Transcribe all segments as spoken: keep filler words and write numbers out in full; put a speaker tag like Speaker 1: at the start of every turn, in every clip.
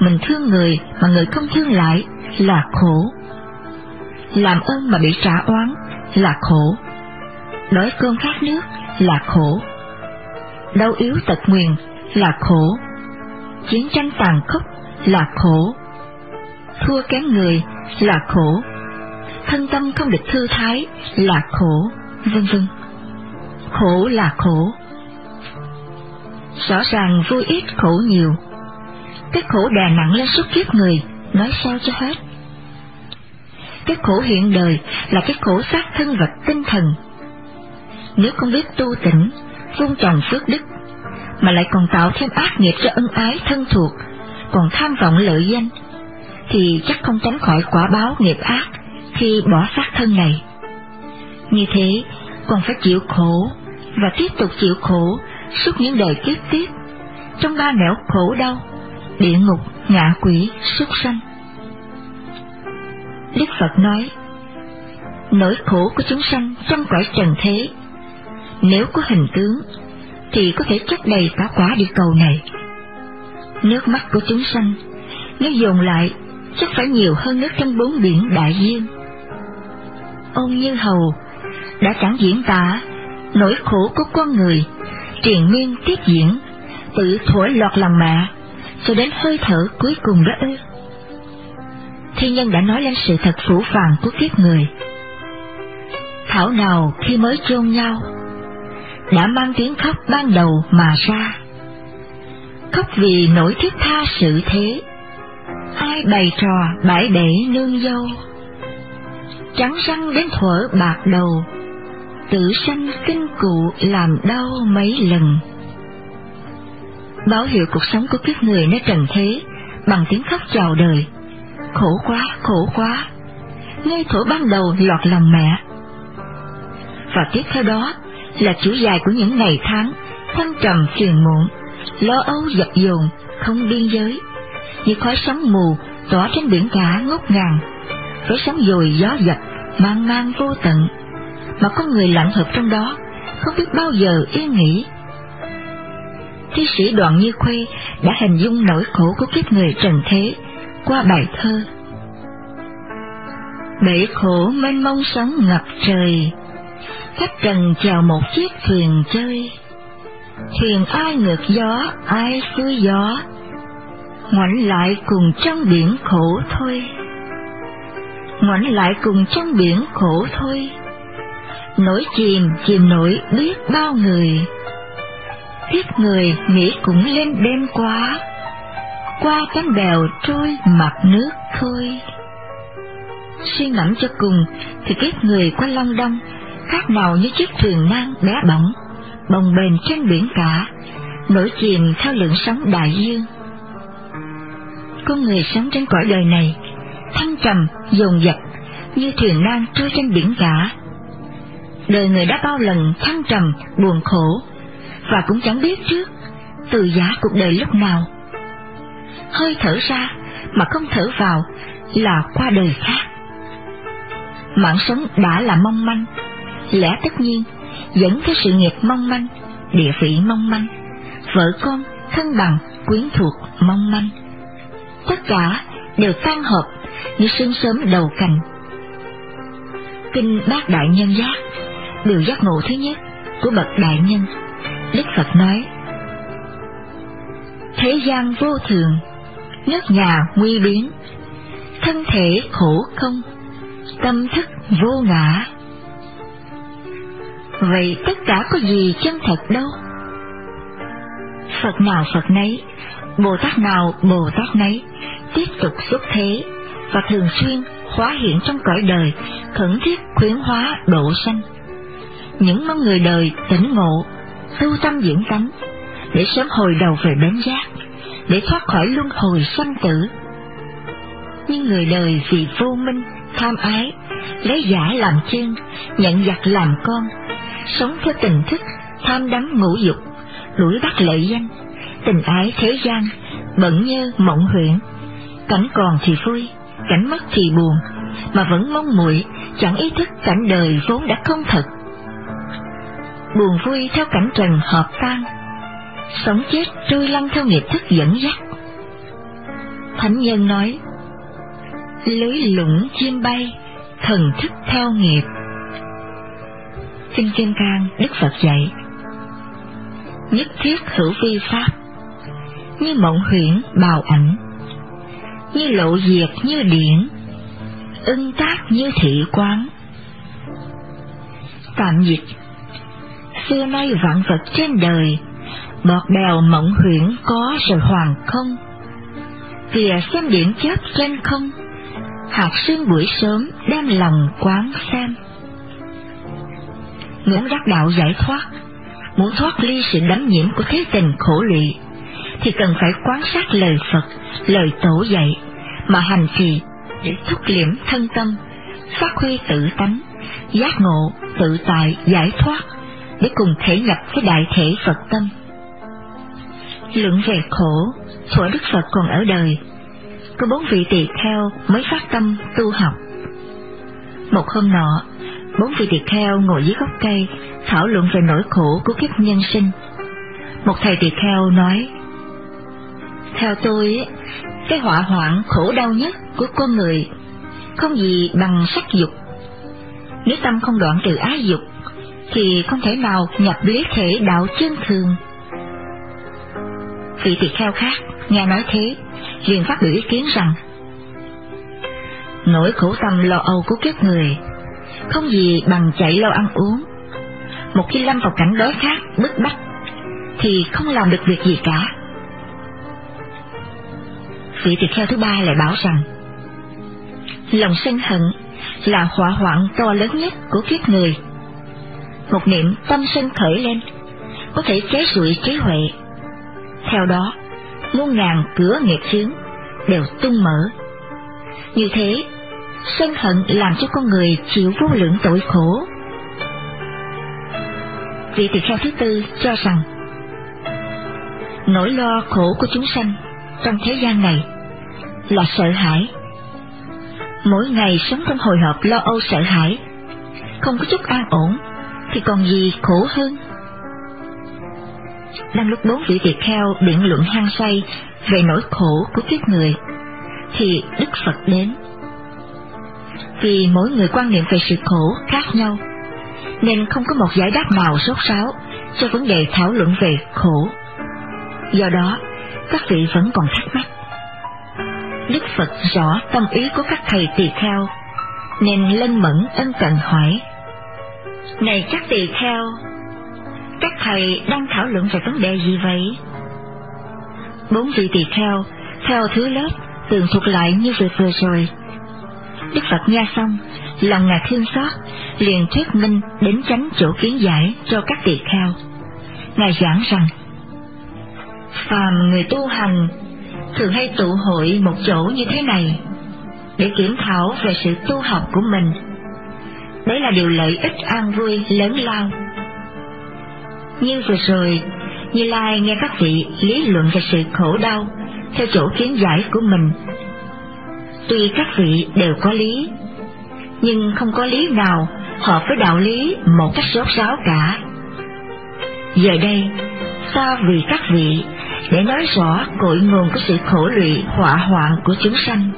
Speaker 1: mình thương người mà người không thương lại là khổ. Làm ơn mà bị trả oán là khổ. Đói cơm khát nước là khổ. Đau yếu tật nguyền là khổ. Chiến tranh tàn khốc là khổ. Thua kém người là khổ. Thân tâm không được thư thái là khổ, vân vân. Khổ là khổ. Rõ ràng vui ít khổ nhiều. Cái khổ đè nặng lên suốt kiếp người, nói sao cho hết. Cái khổ hiện đời là cái khổ xác thân vật tinh thần. Nếu không biết tu tỉnh, vun trồng phước đức, mà lại còn tạo thêm ác nghiệp cho ân ái thân thuộc, còn tham vọng lợi danh, thì chắc không tránh khỏi quả báo nghiệp ác khi bỏ xác thân này. Như thế, còn phải chịu khổ, và tiếp tục chịu khổ suốt những đời kiếp tiếp, trong ba nẻo khổ đau, địa ngục, ngạ quỷ, súc sanh. Đức Phật nói, nỗi khổ của chúng sanh trong cõi trần thế, nếu có hình tướng, thì có thể chất đầy cả quả địa cầu này. Nước mắt của chúng sanh, nếu dồn lại, chắc phải nhiều hơn nước trong bốn biển đại dương. Ông Như Hầu đã chẳng diễn tả nỗi khổ của con người, triền miên tiếp diễn, tự thổi lọt lòng mẹ, cho đến hơi thở cuối cùng đó ư? Thi nhân đã nói lên sự thật phũ phàng của kiếp người. Thảo nào khi mới chôn nhau, đã mang tiếng khóc ban đầu mà ra. Khóc vì nỗi thiết tha sự thế, ai bày trò bãi bể nương dâu. Trắng răng đến thuở bạc đầu, tự sanh kinh cụ làm đau mấy lần. Báo hiệu cuộc sống của kiếp người nơi trần thế bằng tiếng khóc chào đời. Khổ quá, khổ quá, ngay thuở ban đầu lọt lòng mẹ. Và tiếp theo đó là chuỗi dài của những ngày tháng thăng trầm phiền muộn, lo âu dập dồn không biên giới, như khói sóng mù tỏa trên biển cả ngút ngàn, với sóng dồi gió dập mang mang vô tận, mà con người lặng hợp trong đó, không biết bao giờ yên nghỉ. Thi sĩ Đoạn Như Khuê đã hình dung nỗi khổ của kiếp người trần thế qua bài thơ: bể khổ mênh mông sóng ngập trời, khách trần chèo một chiếc thuyền chơi. Thuyền ai ngược gió, ai xuôi gió, ngoảnh lại cùng trong biển khổ thôi. Ngoảnh lại cùng trong biển khổ thôi. Nổi chìm, chìm nổi biết bao người. Kiếp người nghĩ cũng lên đêm quá, qua cánh bèo trôi mặt nước thôi. Suy ngẫm cho cùng thì kiếp người qua Long Đong khác nào như chiếc thuyền nan bé bỏng, bồng bềnh trên biển cả, nổi chìm theo lượng sóng đại dương. Con người sống trên cõi đời này, thăng trầm, dồn dập như thuyền nan trôi trên biển cả. Đời người đã bao lần thăng trầm, buồn khổ, và cũng chẳng biết trước từ giã cuộc đời lúc nào. Hơi thở ra mà không thở vào là qua đời khác. Mạng sống đã là mong manh, lẽ tất nhiên dẫn tới sự nghiệp mong manh, địa vị mong manh, vợ con, thân bằng, quyến thuộc mong manh. Tất cả đều tan hợp như sương sớm đầu cành. Kinh Bát Đại Nhân Giác, điều giác ngộ thứ nhất của bậc đại nhân, Đức Phật nói: thế gian vô thường, nước nhà nguy biến, thân thể khổ không, tâm thức vô ngã. Vậy tất cả có gì chân thật đâu? Phật nào Phật nấy, Bồ Tát nào Bồ Tát nấy, tiếp tục xuất thế và thường xuyên hóa hiện trong cõi đời, khẩn thiết khuyến hóa độ sanh. Những mong người đời tỉnh ngộ, tu tâm dưỡng tánh, để sớm hồi đầu về bến giác, để thoát khỏi luân hồi sanh tử. Nhưng người đời vì vô minh, tham ái, lấy giả làm chân, nhận giặc làm con, sống theo tình thức, tham đắm ngũ dục, đuổi bắt lợi danh, tình ái thế gian, bận nhơ mộng huyễn. Cảnh còn thì vui, cảnh mất thì buồn, mà vẫn mong muội, chẳng ý thức cảnh đời vốn đã không thật. Buồn vui theo cảnh trần hợp tan, sống chết trôi lăn theo nghiệp thức dẫn dắt. thánh nhân nói: lưới lũng chim bay, thần thức theo nghiệp. Kinh Kim Cang Đức Phật dạy: nhất thiết hữu vi pháp, như mộng huyễn bào ảnh, như lộ diệt như điển, ưng tác như thị quán. Tạm dịch: xưa nay vạn vật trên đời, bọt bèo mộng huyễn có rồi hoàn không. Kìa xem điện chớp trên không, hạt sương buổi sớm đem lòng quán xem. Muốn đắc đạo giải thoát, muốn thoát ly sự đắm nhiễm của thế tình khổ lụy, thì cần phải quán sát lời Phật, lời Tổ dạy mà hành trì để thúc liễm thân tâm, phát huy tự tánh, giác ngộ, tự tại, giải thoát, để cùng thể nhập với đại thể Phật tâm. Luận về khổ, thuở Đức Phật còn ở đời, có bốn vị tỳ kheo mới phát tâm tu học. Một hôm nọ, bốn vị tỳ kheo ngồi dưới gốc cây thảo luận về nỗi khổ của kiếp nhân sinh. Một thầy tỳ kheo nói: theo tôi, cái họa hoạn khổ đau nhất của con người không gì bằng sắc dục. Nếu tâm không đoạn trừ ái dục, thì không thể nào nhập lý thể đạo chân thường. Vị tỳ kheo khác nghe nói thế, liền phát biểu ý kiến rằng: nỗi khổ tâm lo âu của kiếp người không gì bằng chạy lo ăn uống. Một khi lâm vào cảnh đói khát bức bách, thì không làm được việc gì cả. Vị tỳ kheo thứ ba lại bảo rằng: lòng sân hận là họa hoạn to lớn nhất của kiếp người. Một niệm tâm sân khởi lên, có thể chế rụi trí huệ. Theo đó, muôn ngàn cửa nghiệp chướng đều tung mở. Như thế, sân hận làm cho con người chịu vô lượng tội khổ. Vị tỳ kheo thứ tư cho rằng: nỗi lo khổ của chúng sanh trong thế gian này là sợ hãi. Mỗi ngày sống trong hồi hộp lo âu sợ hãi, không có chút an ổn, thì còn gì khổ hơn. Đang lúc bốn vị tỳ kheo biện luận hăng say về nỗi khổ của kiếp người, thì Đức Phật đến. Vì mỗi người quan niệm về sự khổ khác nhau, nên không có một giải đáp nào sốt sáo cho vấn đề thảo luận về khổ. Do đó, các vị vẫn còn thắc mắc. Đức Phật rõ tâm ý của các thầy tỳ kheo, nên lân mẫn ân cần hỏi: này các tỳ kheo, các thầy đang thảo luận về vấn đề gì vậy? Bốn vị tỳ kheo theo thứ lớp tường thuật lại như vừa vừa rồi. Đức Phật nghe xong, lòng ngài thương xót, liền thuyết minh đến chánh chỗ kiến giải cho các tỳ kheo. Ngài giảng rằng: phàm người tu hành thường hay tụ hội một chỗ như thế này để kiểm thảo về sự tu học của mình. Đấy là điều lợi ích an vui lớn lao. Như vừa rồi, Như Lai nghe các vị lý luận về sự khổ đau theo chỗ kiến giải của mình. Tuy các vị đều có lý, nhưng không có lý nào hợp với đạo lý một cách rốt ráo cả. Giờ đây, ta vì các vị để nói rõ cội nguồn của sự khổ lụy họa hoạn của chúng sanh.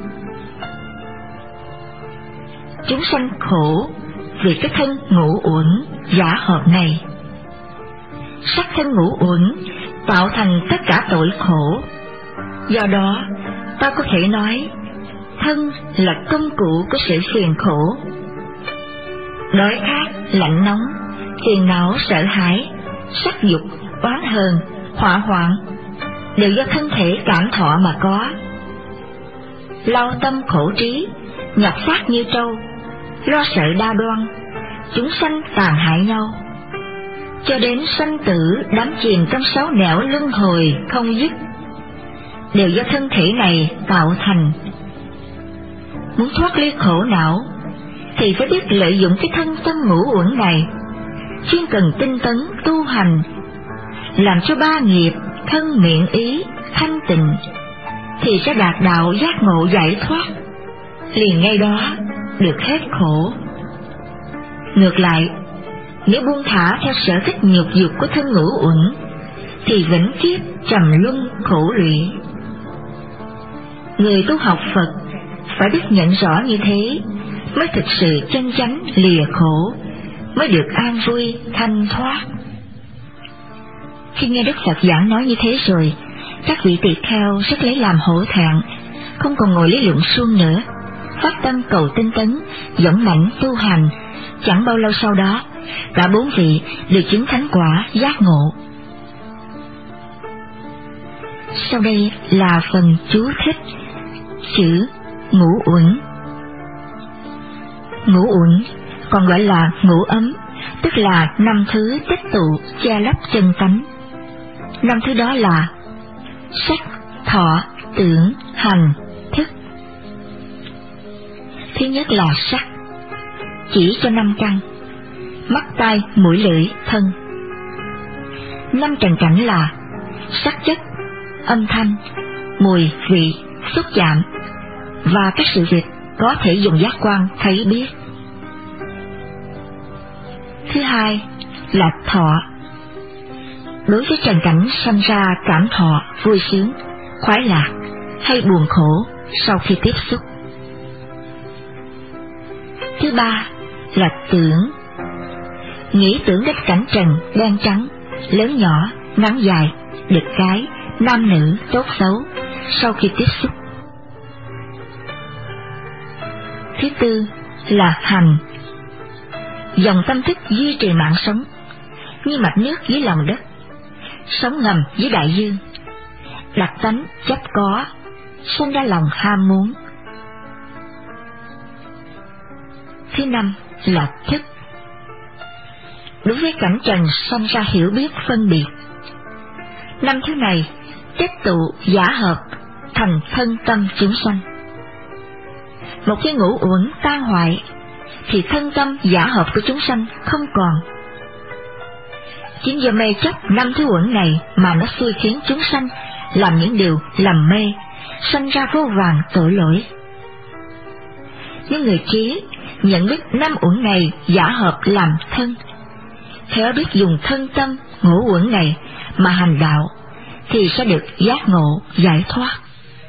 Speaker 1: Chúng sanh khổ vì cái thân ngũ uẩn giả hợp này. Sắc thân ngũ uẩn tạo thành tất cả tội khổ. Do đó, ta có thể nói thân là công cụ của sự phiền khổ. Đói khát, lạnh nóng, phiền não, sợ hãi, sắc dục, oán hờn, họa hoạn đều do thân thể cảm thọ mà có. Lao tâm khổ trí, nhập xác như trâu, lo sợ đa đoan, chúng sanh tàn hại nhau, cho đến sanh tử đắm chìm trong sáu nẻo luân hồi không dứt, đều do thân thể này tạo thành. Muốn thoát ly khổ não thì phải biết lợi dụng cái thân tâm ngũ uẩn này, chuyên cần tinh tấn tu hành, làm cho ba nghiệp thân miệng ý thanh tịnh, thì sẽ đạt đạo giác ngộ giải thoát, liền ngay đó được hết khổ. Ngược lại, nếu buông thả theo sở thích nhục dục của thân ngũ uẩn, thì vĩnh kiếp trầm luân khổ lụy. Người tu học Phật phải biết nhận rõ như thế, mới thực sự chân chánh lìa khổ, mới được an vui thanh thoát. Khi nghe Đức Phật giảng nói như thế rồi, các vị tỳ kheo rất lấy làm hổ thẹn, không còn ngồi lý luận suông nữa, phát tâm cầu tinh tấn, dũng mãnh tu hành. Chẳng bao lâu sau đó, cả bốn vị được chứng thánh quả giác ngộ. Sau đây là phần chú thích chữ ngũ uẩn. Ngũ uẩn còn gọi là ngũ ấm, tức là năm thứ tích tụ che lấp chân tánh. Năm thứ đó là sắc, thọ, tưởng, hành, thức. Thứ nhất là sắc, chỉ cho năm căn: mắt, tai, mũi, lưỡi, thân. Năm trần cảnh là sắc chất, âm thanh, mùi, vị, xúc chạm và các sự việc có thể dùng giác quan thấy biết. Thứ hai là thọ. Đối với trần cảnh sanh ra cảm thọ vui sướng, khoái lạc hay buồn khổ sau khi tiếp xúc. Thứ ba là tưởng. Nghĩ tưởng đến cảnh trần đen trắng, lớn nhỏ, ngắn dài, đực cái, nam nữ, tốt xấu sau khi tiếp xúc. Thứ tư là hành. Dòng tâm thức duy trì mạng sống như mạch nước dưới lòng đất, sống ngầm dưới đại dương, đặc tánh chấp có, sinh ra lòng ham muốn. Thứ năm là thức. Đối với cảnh trần sanh ra hiểu biết phân biệt. Năm thứ này tích tụ giả hợp thành thân tâm chúng sanh. Một cái ngũ uẩn tan hoại thì thân tâm giả hợp của chúng sanh không còn. Chính do mê chấp năm thứ uẩn này mà nó xui khiến chúng sanh làm những điều lầm mê, sanh ra vô vàn tội lỗi. Những người trí nhận biết năm uẩn này giả hợp làm thân, theo biết dùng thân tâm ngũ uẩn này mà hành đạo, thì sẽ được giác ngộ giải thoát.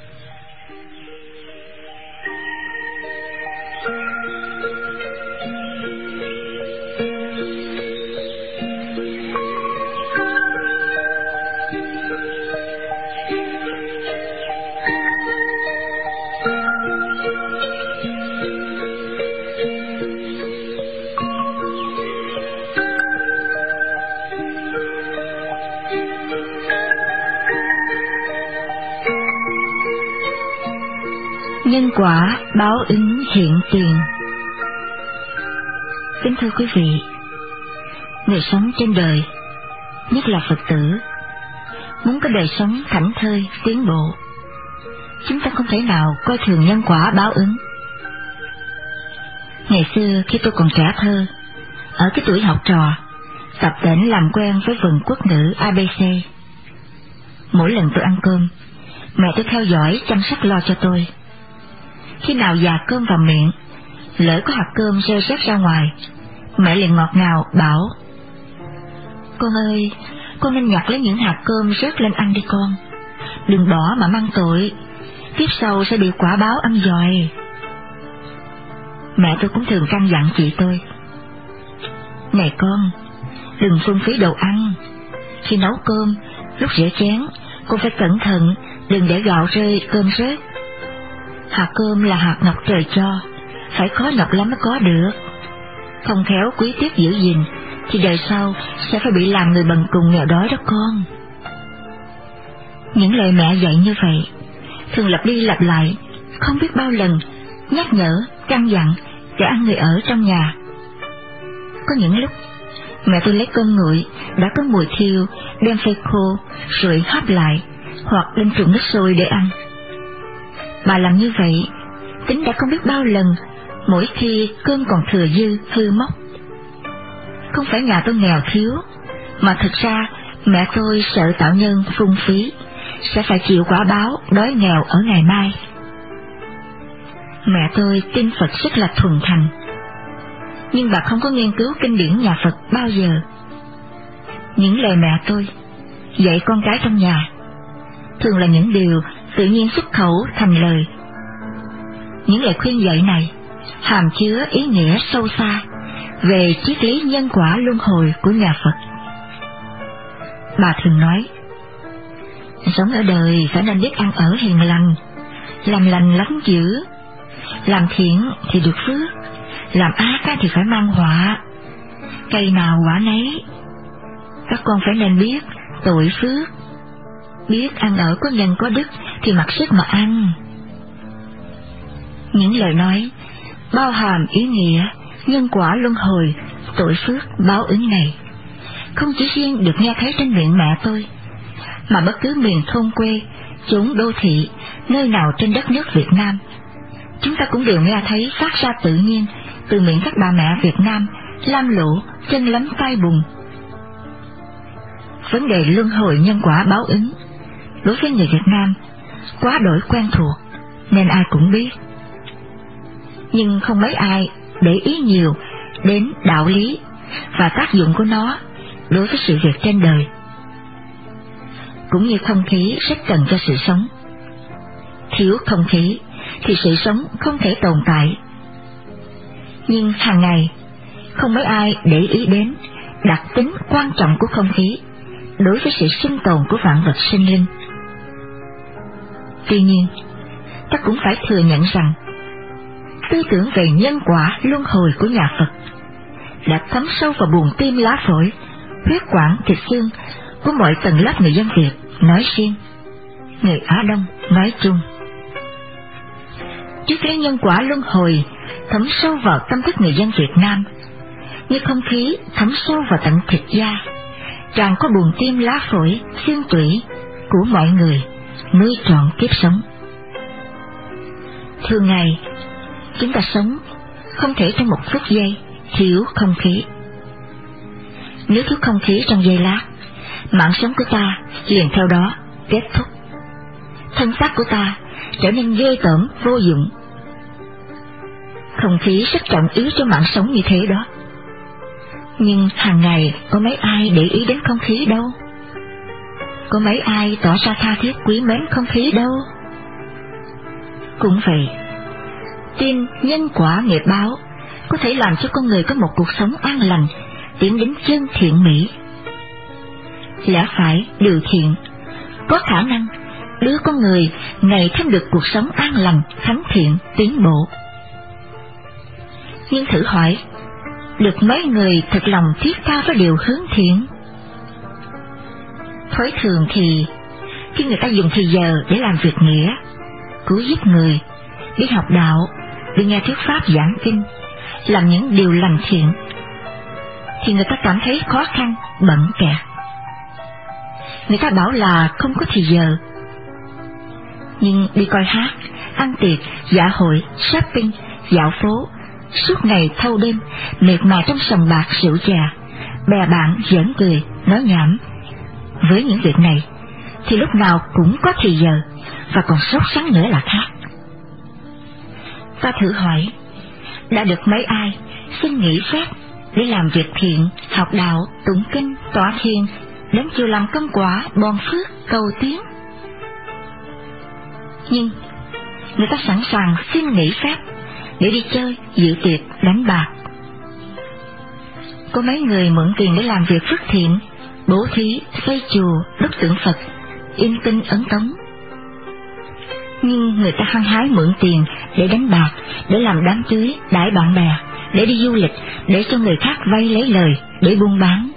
Speaker 1: Nhân quả báo ứng hiện tiền. Kính thưa quý vị, người sống trên đời, nhất là Phật tử, muốn có đời sống thảnh thơi, tiến bộ, chúng ta không thể nào coi thường nhân quả báo ứng. Ngày xưa khi tôi còn trẻ thơ, ở cái tuổi học trò, tập tễnh làm quen với vần quốc ngữ a bê xê. Mỗi lần tôi ăn cơm, mẹ tôi theo dõi chăm sóc lo cho tôi. Khi nào dà cơm vào miệng, lỡ có hạt cơm rơi rớt ra ngoài, mẹ liền ngọt ngào bảo: "Con ơi, con nên nhặt lấy những hạt cơm rớt lên ăn đi con, đừng bỏ mà mang tội, tiếp sau sẽ bị quả báo ăn giỏi." Mẹ tôi cũng thường căn dặn chị tôi: "Này con, đừng phung phí đồ ăn, khi nấu cơm, lúc rửa chén, con phải cẩn thận, đừng để gạo rơi cơm rớt. Hạt cơm là hạt ngọc trời cho, phải khó nhọc lắm mới có được. Không khéo quý tiếc giữ gìn, thì đời sau sẽ phải bị làm người bần cùng nghèo đói đó con." Những lời mẹ dạy như vậy, thường lặp đi lặp lại, không biết bao lần, nhắc nhở, căn dặn để ăn người ở trong nhà. Có những lúc, mẹ tôi lấy cơm nguội đã có mùi thiêu, đem phơi khô, rồi hấp lại, hoặc đem trụng nước sôi để ăn. Bà làm như vậy, tính đã không biết bao lần, mỗi khi cơm còn thừa dư, hư mốc. Không phải nhà tôi nghèo thiếu, mà thực ra mẹ tôi sợ tạo nhân phung phí, sẽ phải chịu quả báo đói nghèo ở ngày mai. Mẹ tôi tin Phật rất là thuần thành, nhưng bà không có nghiên cứu kinh điển nhà Phật bao giờ. Những lời mẹ tôi dạy con cái trong nhà thường là những điều tự nhiên xuất khẩu thành lời. Những lời khuyên dạy này hàm chứa ý nghĩa sâu xa về triết lý nhân quả luân hồi của nhà Phật. Bà thường nói, sống ở đời phải nên biết ăn ở hiền lành, làm lành lánh dữ, làm thiện thì được phước, làm ác thì phải mang họa, cây nào quả nấy. Các con phải nên biết tội phước, biết ăn ở có nhân có đức thì mặc sức mà ăn. Những lời nói bao hàm ý nghĩa nhân quả luân hồi, tội phước, báo ứng này không chỉ riêng được nghe thấy trên miệng mẹ tôi, mà bất cứ miền thôn quê, chốn đô thị, nơi nào trên đất nước Việt Nam, chúng ta cũng đều nghe thấy phát ra tự nhiên từ miệng các bà mẹ Việt Nam lam lũ, chân lấm tay bùn. Vấn đề luân hồi nhân quả báo ứng đối với người Việt Nam quá đổi quen thuộc nên ai cũng biết, nhưng không mấy ai để ý nhiều đến đạo lý và tác dụng của nó đối với sự việc trên đời. Cũng như không khí rất cần cho sự sống, thiếu không khí thì sự sống không thể tồn tại. Nhưng hàng ngày không mấy ai để ý đến đặc tính quan trọng của không khí đối với sự sinh tồn của vạn vật sinh linh. Tuy nhiên, ta cũng phải thừa nhận rằng tư tưởng về nhân quả luân hồi của nhà Phật đã thấm sâu vào buồng tim lá phổi, huyết quản thịt xương của mọi tầng lớp người dân Việt nói riêng, người Á Đông nói chung. Triết lý nhân quả luân hồi thấm sâu vào tâm thức người dân Việt Nam, như không khí thấm sâu vào tận thịt da, tràn qua buồng tim lá phổi, xương tủy của mọi người, nuôi trọn kiếp sống. Thường ngày, chúng ta sống không thể trong một phút giây thiếu không khí. Nếu thiếu không khí trong giây lát, mạng sống của ta liền theo đó kết thúc. Thân xác của ta trở nên ghê tởm vô dụng. Không khí rất trọng yếu cho mạng sống như thế đó. Nhưng hàng ngày có mấy ai để ý đến không khí đâu? Có mấy ai tỏ ra tha thiết quý mến không khí đâu? Cũng vậy, tin nhân quả nghiệp báo có thể làm cho con người có một cuộc sống an lành, tiến đến chân thiện mỹ. Lẽ phải điều thiện có khả năng đưa con người ngày thêm được cuộc sống an lành, thánh thiện, tiến bộ. Nhưng thử hỏi, được mấy người thật lòng thiết tha với điều hướng thiện? Thói thường thì khi người ta dùng thì giờ để làm việc nghĩa, cứu giúp người, đi học đạo, đi nghe thuyết pháp giảng kinh, làm những điều lành thiện, thì người ta cảm thấy khó khăn, bận kẹt. Người ta bảo là không có thì giờ. Nhưng đi coi hát, ăn tiệc, dạ hội, shopping, dạo phố, suốt ngày thâu đêm, mệt mài trong sòng bạc rượu chè, bè bạn giỡn cười, nói nhảm. Với những việc này, thì lúc nào cũng có thì giờ, và còn sốt sắng nữa là khác. Ta thử hỏi, đã được mấy ai xin nghỉ phép để làm việc thiện, học đạo, tụng kinh, tọa thiền, đến chùa làm công quả, bòn phước, cầu tiến? Nhưng người ta sẵn sàng xin nghỉ phép để đi chơi, dự tiệc, đánh bạc. Có mấy người mượn tiền để làm việc phước thiện, bố thí, xây chùa, đúc tượng Phật, in kinh ấn tống. Nhưng người ta hăng hái mượn tiền để đánh bạc, để làm đám cưới, đãi bạn bè, để đi du lịch, để cho người khác vay lấy lời, để buôn bán.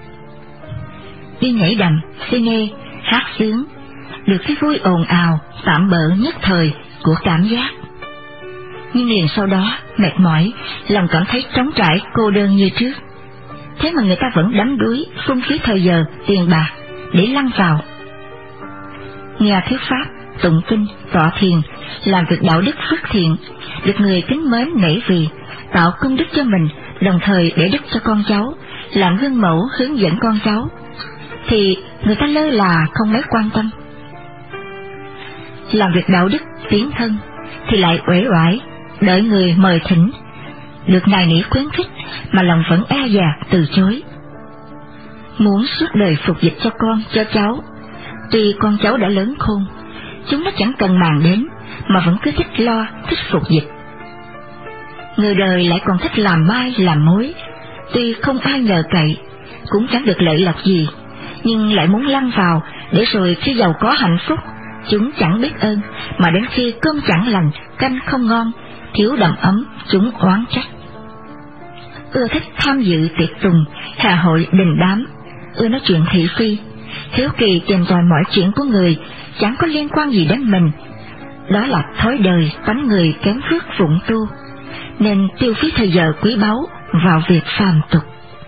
Speaker 1: Đi nhảy đầm, cine, hát sướng, được cái vui ồn ào, tạm bợ nhất thời của cảm giác. Nhưng liền sau đó, mệt mỏi, lòng cảm thấy trống trải, cô đơn như trước. Thế mà người ta vẫn đắm đuối, phung phí thời giờ, tiền bạc, để lăn vào. Nghe thuyết pháp, tụng kinh, tọa thiền, làm việc đạo đức phước thiện, được người kính mến nể vì, tạo công đức cho mình, đồng thời để đức cho con cháu, làm gương mẫu hướng dẫn con cháu, thì người ta lơ là không mấy quan tâm. Làm việc đạo đức tiến thân thì lại uể oải, đợi người mời thỉnh, được nài nỉ khuyến khích mà lòng vẫn e dè từ chối. Muốn suốt đời phục dịch cho con, cho cháu, tuy con cháu đã lớn khôn, chúng nó chẳng cần màng đến, mà vẫn cứ thích lo, thích phục dịch. Người đời lại còn thích làm mai làm mối, tuy không ai nhờ cậy, cũng chẳng được lợi lộc gì, nhưng lại muốn lăn vào, để rồi khi giàu có hạnh phúc, chúng chẳng biết ơn, mà đến khi cơm chẳng lành, canh không ngon, thiếu đầm ấm, chúng oán trách. Ưa thích tham dự tiệc tùng, hà hội đình đám, ưa nói chuyện thị phi, hiếu kỳ tìm tòi mọi chuyện của người, chẳng có liên quan gì đến mình. Đó là thói đời tánh người kém phước phụng tu, nên tiêu phí thời giờ quý báu vào việc phàm tục.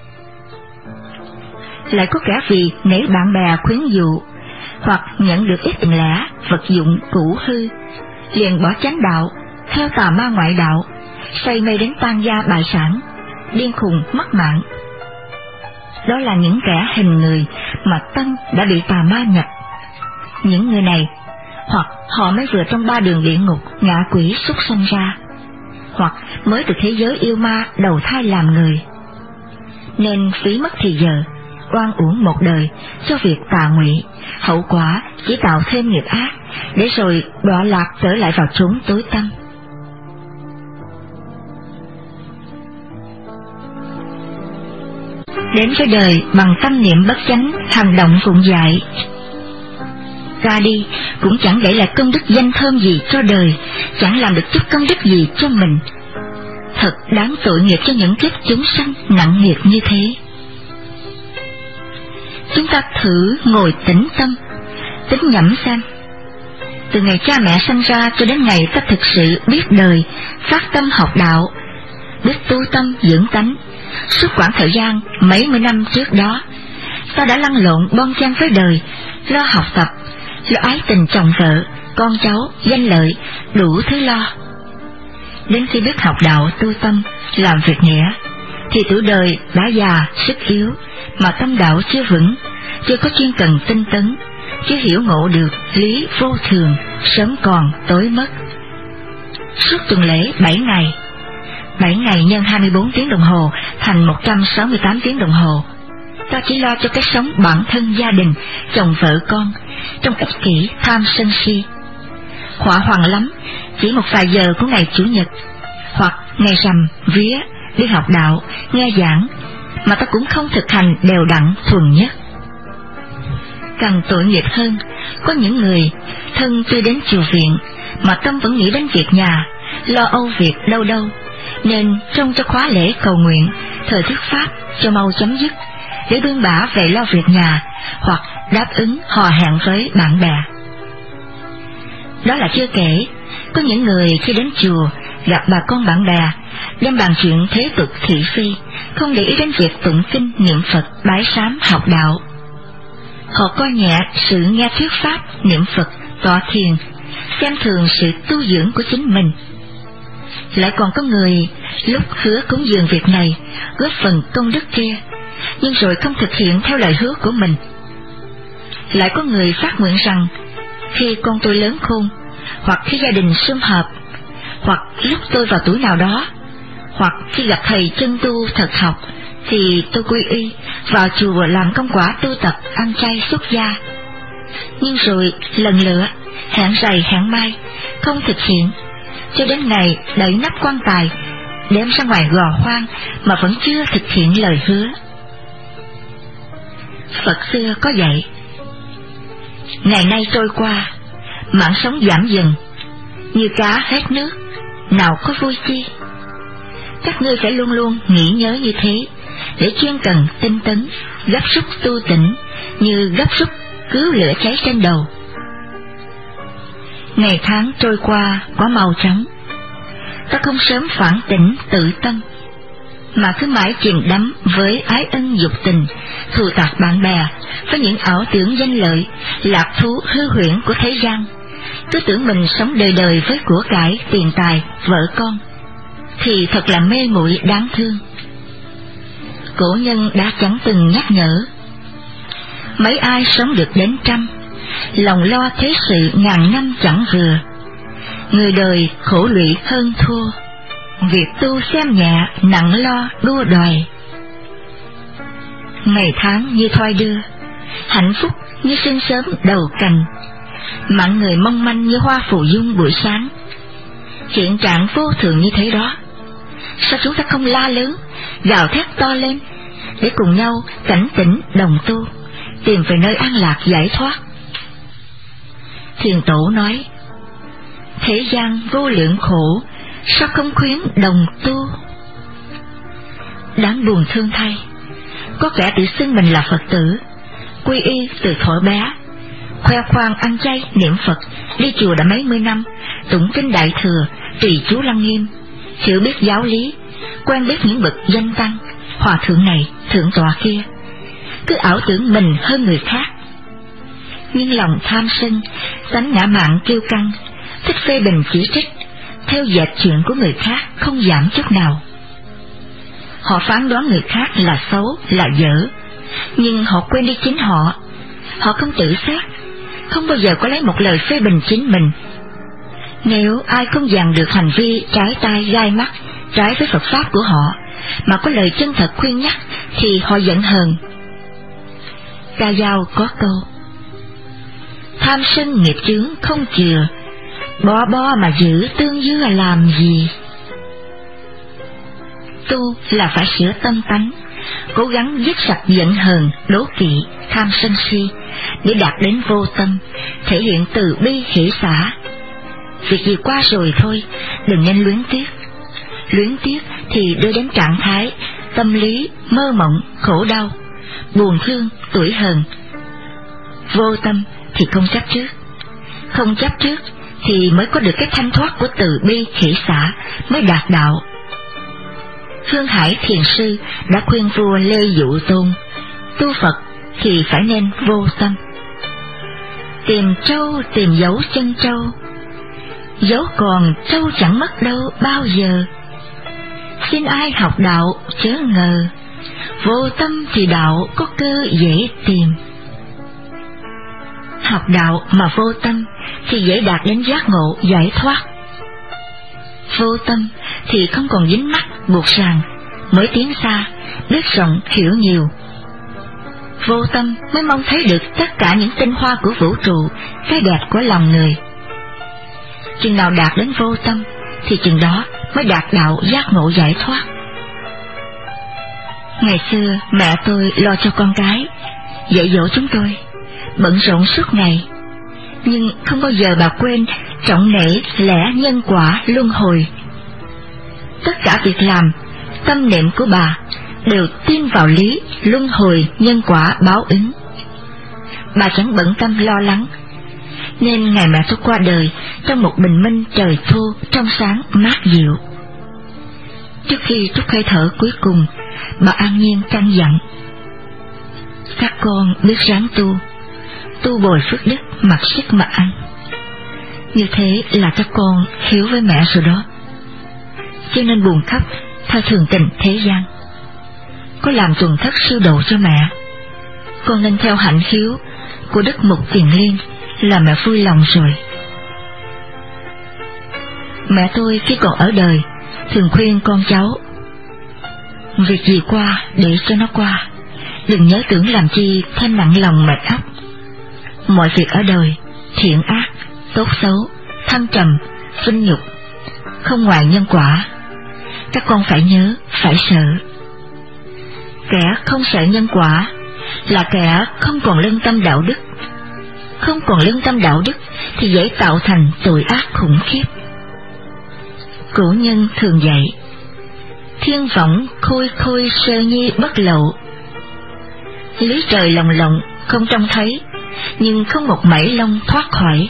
Speaker 1: Lại có kẻ vì nể bạn bè khuyến dụ, hoặc nhận được ít tiền lẻ, vật dụng cũ hư, liền bỏ chánh đạo, theo tà ma ngoại đạo, say mê đến tan gia bại sản, điên khùng mất mạng. Đó là những kẻ hình người mà tâm đã bị tà ma nhập. Những người này, hoặc họ mới vừa trong ba đường địa ngục ngạ quỷ súc sanh ra, hoặc mới từ thế giới yêu ma đầu thai làm người, nên phí mất thì giờ, oan uổng một đời cho việc tà ngụy, hậu quả chỉ tạo thêm nghiệp ác, để rồi đọa lạc trở lại vào chốn tối tăm. Đến với đời bằng tâm niệm bất chánh, hành động vụng dại, ra đi cũng chẳng để lại công đức danh thơm gì cho đời, chẳng làm được chút công đức gì cho mình. Thật đáng tội nghiệp cho những kiếp chúng sanh nặng nghiệp như thế. Chúng ta thử ngồi tĩnh tâm, tính nhẩm xem, từ ngày cha mẹ sanh ra cho đến ngày ta thực sự biết đời, phát tâm học đạo, biết tu tâm dưỡng tánh, suốt quãng thời gian mấy mươi năm trước đó, ta đã lăn lộn bon chen với đời, lo học tập, lo ái tình chồng vợ, con cháu, danh lợi, đủ thứ lo. Đến khi biết học đạo tu tâm, làm việc nghĩa, thì tuổi đời đã già, sức yếu, mà tâm đạo chưa vững, chưa có chuyên cần tinh tấn, chưa hiểu ngộ được lý vô thường, sớm còn tối mất. Suốt tuần lễ bảy ngày, bảy ngày nhân hai mươi bốn tiếng đồng hồ thành một trăm sáu mươi tám tiếng đồng hồ, ta chỉ lo cho cái sống bản thân gia đình, chồng vợ con, trong ích kỷ tham sân si. Họa hoàng lắm, chỉ một vài giờ của ngày Chủ nhật, hoặc ngày rằm, vía, đi học đạo, nghe giảng, mà ta cũng không thực hành đều đặn thuần nhất. Càng tội nghiệp hơn, có những người thân tuy đến chùa viện, mà tâm vẫn nghĩ đến việc nhà, lo âu việc đâu đâu, nên trong cho khóa lễ cầu nguyện, thời thuyết pháp cho mau chấm dứt, để bươn bả về lo việc nhà, hoặc đáp ứng hò hẹn với bạn bè. Đó là chưa kể, có những người khi đến chùa gặp bà con bạn bè, đem bàn chuyện thế tục thị phi, không để ý đến việc tụng kinh niệm Phật, bái sám học đạo. Họ coi nhẹ sự nghe thuyết pháp, niệm Phật, tọa thiền, xem thường sự tu dưỡng của chính mình. Lại còn có người lúc hứa cúng dường việc này, góp phần công đức kia, nhưng rồi không thực hiện theo lời hứa của mình. Lại có người phát nguyện rằng, khi con tôi lớn khôn, hoặc khi gia đình sum họp, hoặc lúc tôi vào tuổi nào đó, hoặc khi gặp thầy chân tu thật học, thì tôi quy y vào chùa làm công quả tu tập ăn chay xuất gia. Nhưng rồi lần lữa, hẹn rày hẹn mai, không thực hiện, cho đến ngày đẩy nắp quan tài, đem ra ngoài gò hoang mà vẫn chưa thực hiện lời hứa. Phật xưa có dạy, ngày nay trôi qua, mạng sống giảm dần, như cá hết nước, nào có vui chi. Các ngươi phải luôn luôn nghĩ nhớ như thế, để chuyên cần tinh tấn, gấp rút tu tỉnh, như gấp rút cứu lửa cháy trên đầu. Ngày tháng trôi qua quá mau chóng, ta không sớm phản tỉnh tự tâm, mà cứ mãi chìm đắm với ái ân dục tình, thù tạc bạn bè, với những ảo tưởng danh lợi, lạc thú hư huyễn của thế gian, cứ tưởng mình sống đời đời với của cải, tiền tài, vợ con, thì thật là mê muội đáng thương. Cổ nhân đã chẳng từng nhắc nhở, mấy ai sống được đến trăm, lòng lo thế sự ngàn năm chẳng vừa, người đời khổ lụy hơn thua, việc tu xem nhẹ nặng lo đua đòi. Ngày tháng như thoi đưa, hạnh phúc như sương sớm đầu cành, mạng người mong manh như hoa phù dung buổi sáng. Hiện trạng vô thường như thế đó, sao chúng ta không la lớn, gào thét to lên, để cùng nhau cảnh tỉnh đồng tu, tìm về nơi an lạc giải thoát? Thiền Tổ nói, thế gian vô lượng khổ, sao không khuyến đồng tu? Đáng buồn thương thay, có kẻ tự xưng mình là Phật tử, quy y từ thuở bé, khoe khoang ăn chay niệm Phật, đi chùa đã mấy mươi năm, tụng kinh Đại Thừa, trì chú Lăng Nghiêm, hiểu biết giáo lý, quen biết những bậc danh tăng, hòa thượng này, thượng tọa kia, cứ ảo tưởng mình hơn người khác. Nhưng lòng tham sân, tánh ngã mạn kiêu căng, thích phê bình chỉ trích, theo dệt chuyện của người khác không giảm chút nào. Họ phán đoán người khác là xấu, là dở, nhưng họ quên đi chính họ. Họ không tự xét, không bao giờ có lấy một lời phê bình chính mình. Nếu ai không dàn được hành vi trái tai gai mắt, trái với Phật Pháp của họ, mà có lời chân thật khuyên nhắc, thì họ giận hờn. Ca Dao có câu, tham sân nghiệp chướng không chừa, bo bo mà giữ tương dưa làm gì? Tu là phải sửa tâm tánh, cố gắng dứt sạch giận hờn, đố kỵ, tham sân si, để đạt đến vô tâm, thể hiện từ bi hỷ xả. Việc gì qua rồi thôi, đừng nên luyến tiếc. Luyến tiếc thì đưa đến trạng thái tâm lý mơ mộng, khổ đau, buồn thương, tủi hờn. Vô tâm thì không chấp trước, không chấp trước thì mới có được cái thanh thoát của từ bi hỷ xả, mới đạt đạo. Hương Hải Thiền Sư đã khuyên vua Lê Dụ Tôn, tu Phật thì phải nên vô tâm. Tìm trâu tìm dấu chân trâu, dấu còn trâu chẳng mất đâu bao giờ. Xin ai học đạo chớ ngờ, vô tâm thì đạo có cơ dễ tìm. Học đạo mà vô tâm thì dễ đạt đến giác ngộ giải thoát. Vô tâm thì không còn dính mắc buộc ràng, mới tiến xa, biết rộng hiểu nhiều. Vô tâm mới mong thấy được tất cả những tinh hoa của vũ trụ, cái đẹp của lòng người. Chừng nào đạt đến vô tâm thì chừng đó mới đạt đạo giác ngộ giải thoát. Ngày xưa mẹ tôi lo cho con cái, dạy dỗ chúng tôi, bận rộn suốt ngày, nhưng không bao giờ bà quên trọng nể lẽ nhân quả luân hồi. Tất cả việc làm, tâm niệm của bà đều tin vào lý luân hồi nhân quả báo ứng. Bà chẳng bận tâm lo lắng, nên ngày mẹ tôi qua đời trong một bình minh trời thu trong sáng mát dịu. Trước khi trút hơi thở cuối cùng, bà an nhiên căn dặn, các con biết ráng tu, tu bồi phước đức, mặc sức mà ăn. Như thế là các con hiếu với mẹ rồi đó, cho nên buồn khóc theo thường tình thế gian. Có làm tuần thất sư độ cho mẹ, con nên theo hạnh hiếu của Đức Mục Kiền Liên là mẹ vui lòng rồi. Mẹ tôi khi còn ở đời thường khuyên con cháu, việc gì qua để cho nó qua, đừng nhớ tưởng làm chi thêm nặng lòng mệt óc. Mọi việc ở đời, thiện ác, tốt xấu, thăng trầm, vinh nhục, không ngoài nhân quả. Các con phải nhớ, phải sợ. Kẻ không sợ nhân quả là kẻ không còn lương tâm đạo đức. Không còn lương tâm đạo đức thì dễ tạo thành tội ác khủng khiếp. Cổ nhân thường dạy, thiên võng khôi khôi sơ nhi bất lậu. Lý trời lồng lộng không trông thấy, nhưng không một mảy lông thoát khỏi.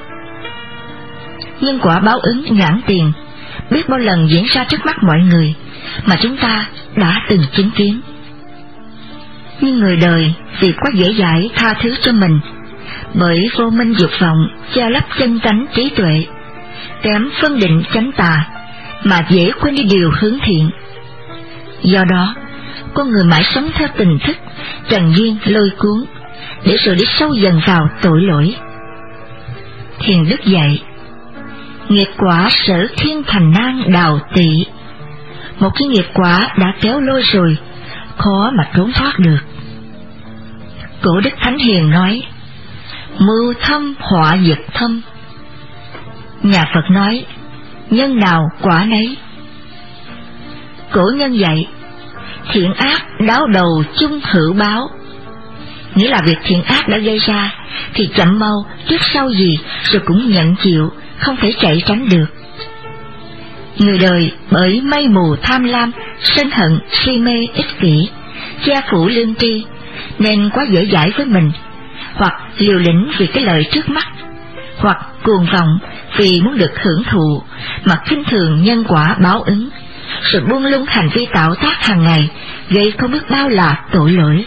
Speaker 1: Nhân quả báo ứng nhãn tiền biết bao lần diễn ra trước mắt mọi người mà chúng ta đã từng chứng kiến. Nhưng người đời vì quá dễ dãi tha thứ cho mình, bởi vô minh dục vọng che lấp chân tánh trí tuệ, kém phân định chánh tà, mà dễ quên đi điều hướng thiện. Do đó, con người mãi sống theo tình thức, trần duyên lôi cuốn, để rồi đi sâu dần vào tội lỗi. Thiền Đức dạy, nghiệp quả sở thiên thành nan đào tị. Một cái nghiệp quả đã kéo lôi rồi, khó mà trốn thoát được. Cổ Đức Thánh Hiền nói, mưu thâm họa diệt thâm. Nhà Phật nói, nhân nào quả nấy. Cổ nhân dạy, thiện ác đáo đầu chung hữu báo. Nghĩa là việc thiện ác đã gây ra thì chậm mau trước sau gì rồi cũng nhận chịu, không thể chạy tránh được. Người đời bởi mây mù tham lam, sân hận, si mê, ích kỷ, che phủ lương tri, nên quá dễ dãi với mình, hoặc liều lĩnh vì cái lợi trước mắt, hoặc cuồng vọng vì muốn được hưởng thụ mà khinh thường nhân quả báo ứng, rồi buông lung hành vi tạo tác hàng ngày, gây không biết bao là tội lỗi.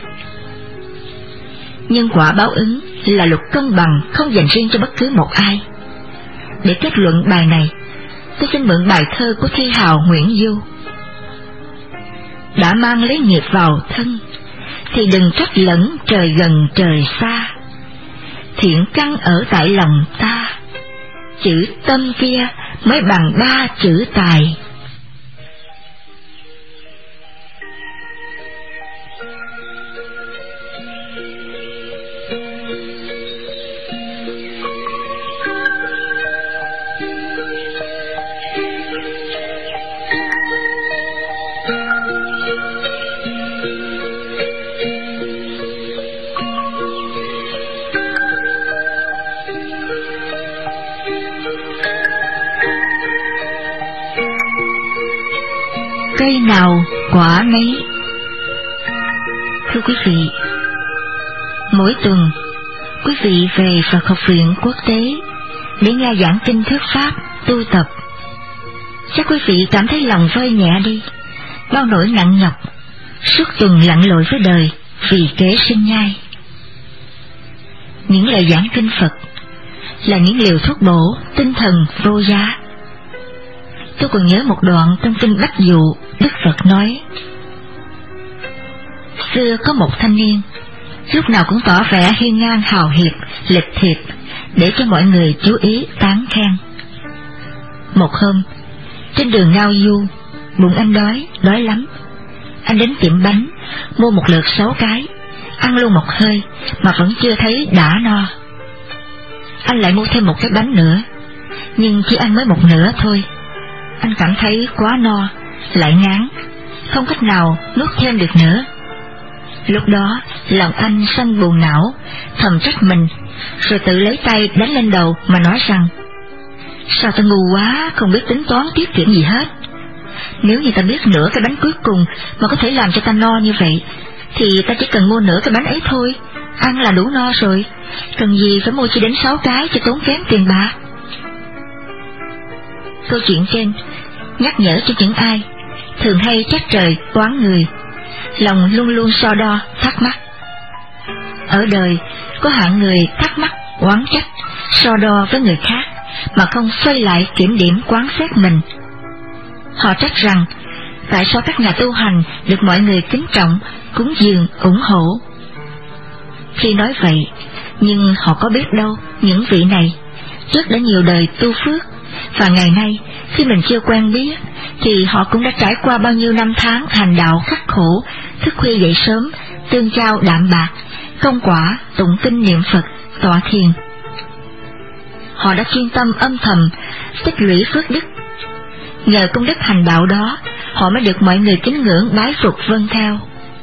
Speaker 1: Nhân quả báo ứng là luật công bằng, không dành riêng cho bất cứ một ai. Để kết luận bài này, tôi xin mượn bài thơ của thi hào Nguyễn Du. Đã mang lấy nghiệp vào thân, thì đừng trách lẫn trời gần trời xa. Thiện căn ở tại lòng ta, chữ tâm kia mới bằng ba chữ tài. Cây nào quả nấy. Thưa quý vị, mỗi tuần quý vị về Phật học viện quốc tế để nghe giảng kinh thuyết pháp, tu tập, chắc quý vị cảm thấy lòng vơi nhẹ đi bao nỗi nặng nhọc suốt tuần lặn lội với đời vì kế sinh nhai. Những lời giảng kinh Phật là những liều thuốc bổ tinh thần vô giá. Tôi còn nhớ một đoạn trong kinh Bách Dụ, Đức Phật nói: xưa có một thanh niên, lúc nào cũng tỏ vẻ hiên ngang hào hiệp, lịch thiệp, để cho mọi người chú ý tán khen. Một hôm, trên đường ngao du, bụng anh đói, đói lắm. Anh đến tiệm bánh, mua một lượt sáu cái, ăn luôn một hơi mà vẫn chưa thấy đã no. Anh lại mua thêm một cái bánh nữa, nhưng chỉ ăn mới một nửa thôi. Anh cảm thấy quá no, lại ngán, không cách nào nuốt thêm được nữa. Lúc đó lòng anh sanh buồn não, thầm trách mình, rồi tự lấy tay đánh lên đầu mà nói rằng: sao ta ngu quá, không biết tính toán tiết kiệm gì hết. Nếu như ta biết nửa cái bánh cuối cùng mà có thể làm cho ta no như vậy, thì ta chỉ cần mua nửa cái bánh ấy thôi, ăn là đủ no rồi, cần gì phải mua chỉ đến sáu cái cho tốn kém tiền bạc. Câu chuyện trên nhắc nhở cho những ai thường hay trách trời oán người, lòng luôn luôn so đo thắc mắc. Ở đời có hạng người thắc mắc oán trách, so đo với người khác mà không xoay lại kiểm điểm quán xét mình. Họ trách rằng tại sao các nhà tu hành được mọi người kính trọng, cúng dường, ủng hộ. Khi nói vậy, nhưng họ có biết đâu những vị này trước đã nhiều đời tu phước, và ngày nay khi mình chưa quen biết thì họ cũng đã trải qua bao nhiêu năm tháng hành đạo khắc khổ, thức khuya dậy sớm, tương giao đạm bạc, công quả, tụng kinh niệm Phật, tọa thiền. Họ đã chuyên tâm âm thầm tích lũy phước đức. Nhờ công đức hành đạo đó, họ mới được mọi người kính ngưỡng bái phục vâng theo.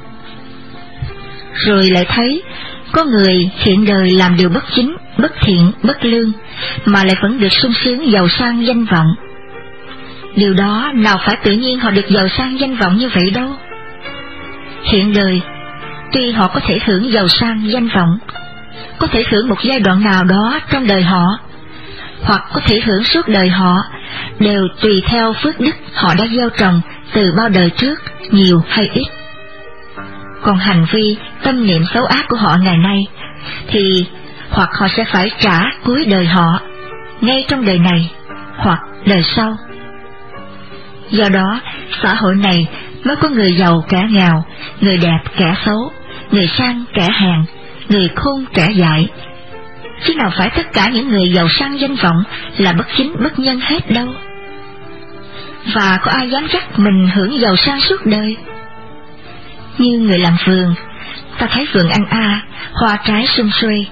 Speaker 1: Rồi lại thấy có người hiện đời làm điều bất chính, bất thiện, bất lương, mà lại vẫn được sung sướng giàu sang danh vọng. Điều đó nào phải tự nhiên họ được giàu sang danh vọng như vậy đâu. Hiện đời, tuy họ có thể hưởng giàu sang danh vọng, có thể hưởng một giai đoạn nào đó trong đời họ, hoặc có thể hưởng suốt đời họ, đều tùy theo phước đức họ đã gieo trồng từ bao đời trước, nhiều hay ít. Còn hành vi, tâm niệm xấu ác của họ ngày nay, thì hoặc họ sẽ phải trả cuối đời họ, ngay trong đời này, hoặc đời sau. Do đó, xã hội này mới có người giàu kẻ nghèo, người đẹp kẻ xấu, người sang kẻ hèn, người khôn kẻ dại. Chứ nào phải tất cả những người giàu sang danh vọng là bất chính bất nhân hết đâu. Và có ai dám chắc mình hưởng giàu sang suốt đời? Như người làm vườn, ta thấy vườn ăn a, hoa trái sum xuê,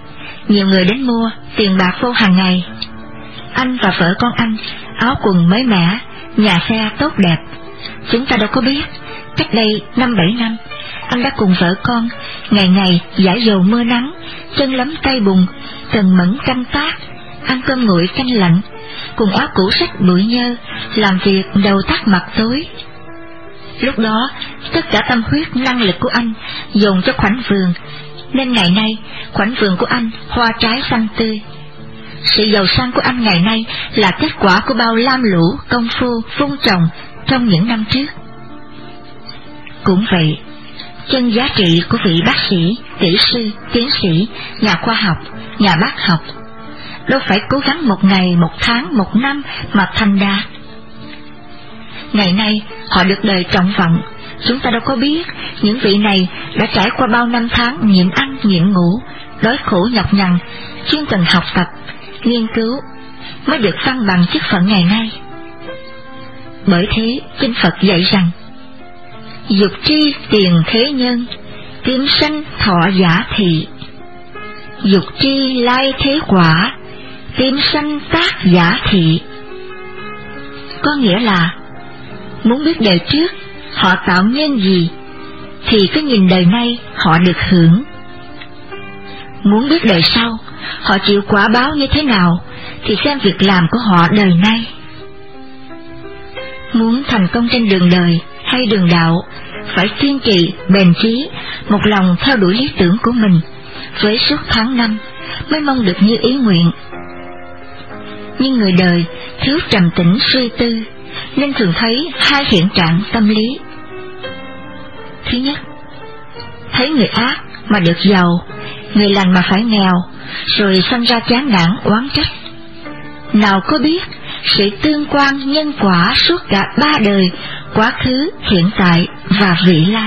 Speaker 1: nhiều người đến mua, tiền bạc vô hàng ngày. Anh và vợ con anh, áo quần mới mẻ, nhà xe tốt đẹp. Chúng ta đâu có biết, cách đây năm bảy năm, anh đã cùng vợ con, ngày ngày giải dầu mưa nắng, chân lấm tay bùn, cần mẫn canh tác, ăn cơm nguội canh lạnh, cùng áo cũ rách bụi nhơ, làm việc đầu tắt mặt tối. Lúc đó, tất cả tâm huyết năng lực của anh dồn cho khoảnh vườn, nên ngày nay, khoảnh vườn của anh hoa trái xanh tươi. Sự giàu sang của anh ngày nay là kết quả của bao lam lũ công phu vun trồng trong những năm trước. Cũng vậy, chân giá trị của vị bác sĩ, kỹ sư, tiến sĩ, nhà khoa học, nhà bác học đâu phải cố gắng một ngày, một tháng, một năm mà thành đạt. Ngày nay họ được đời trọng vọng, chúng ta đâu có biết những vị này đã trải qua bao năm tháng nhịn ăn nhịn ngủ, đói khổ nhọc nhằn, chuyên cần học tập, nghiên cứu mới được thăng bằng chức phận ngày nay. Bởi thế kinh Phật dạy rằng: dục tri tiền thế nhân, tim sanh thọ giả thị. Dục tri lai thế quả, tim sanh tác giả thị. Có nghĩa là muốn biết đời trước họ tạo nhân gì thì cứ nhìn đời nay họ được hưởng. Muốn biết đời sau họ chịu quả báo như thế nào thì xem việc làm của họ đời nay. Muốn thành công trên đường đời hay đường đạo, phải kiên trì, bền chí, một lòng theo đuổi lý tưởng của mình, với suốt tháng năm mới mong được như ý nguyện. Nhưng người đời thiếu trầm tĩnh suy tư, nên thường thấy hai hiện trạng tâm lý. Thứ nhất, thấy người ác mà được giàu, người lành mà phải nghèo, rồi sanh ra chán nản oán trách. Nào có biết sự tương quan nhân quả suốt cả ba đời, quá khứ, hiện tại và vị lai.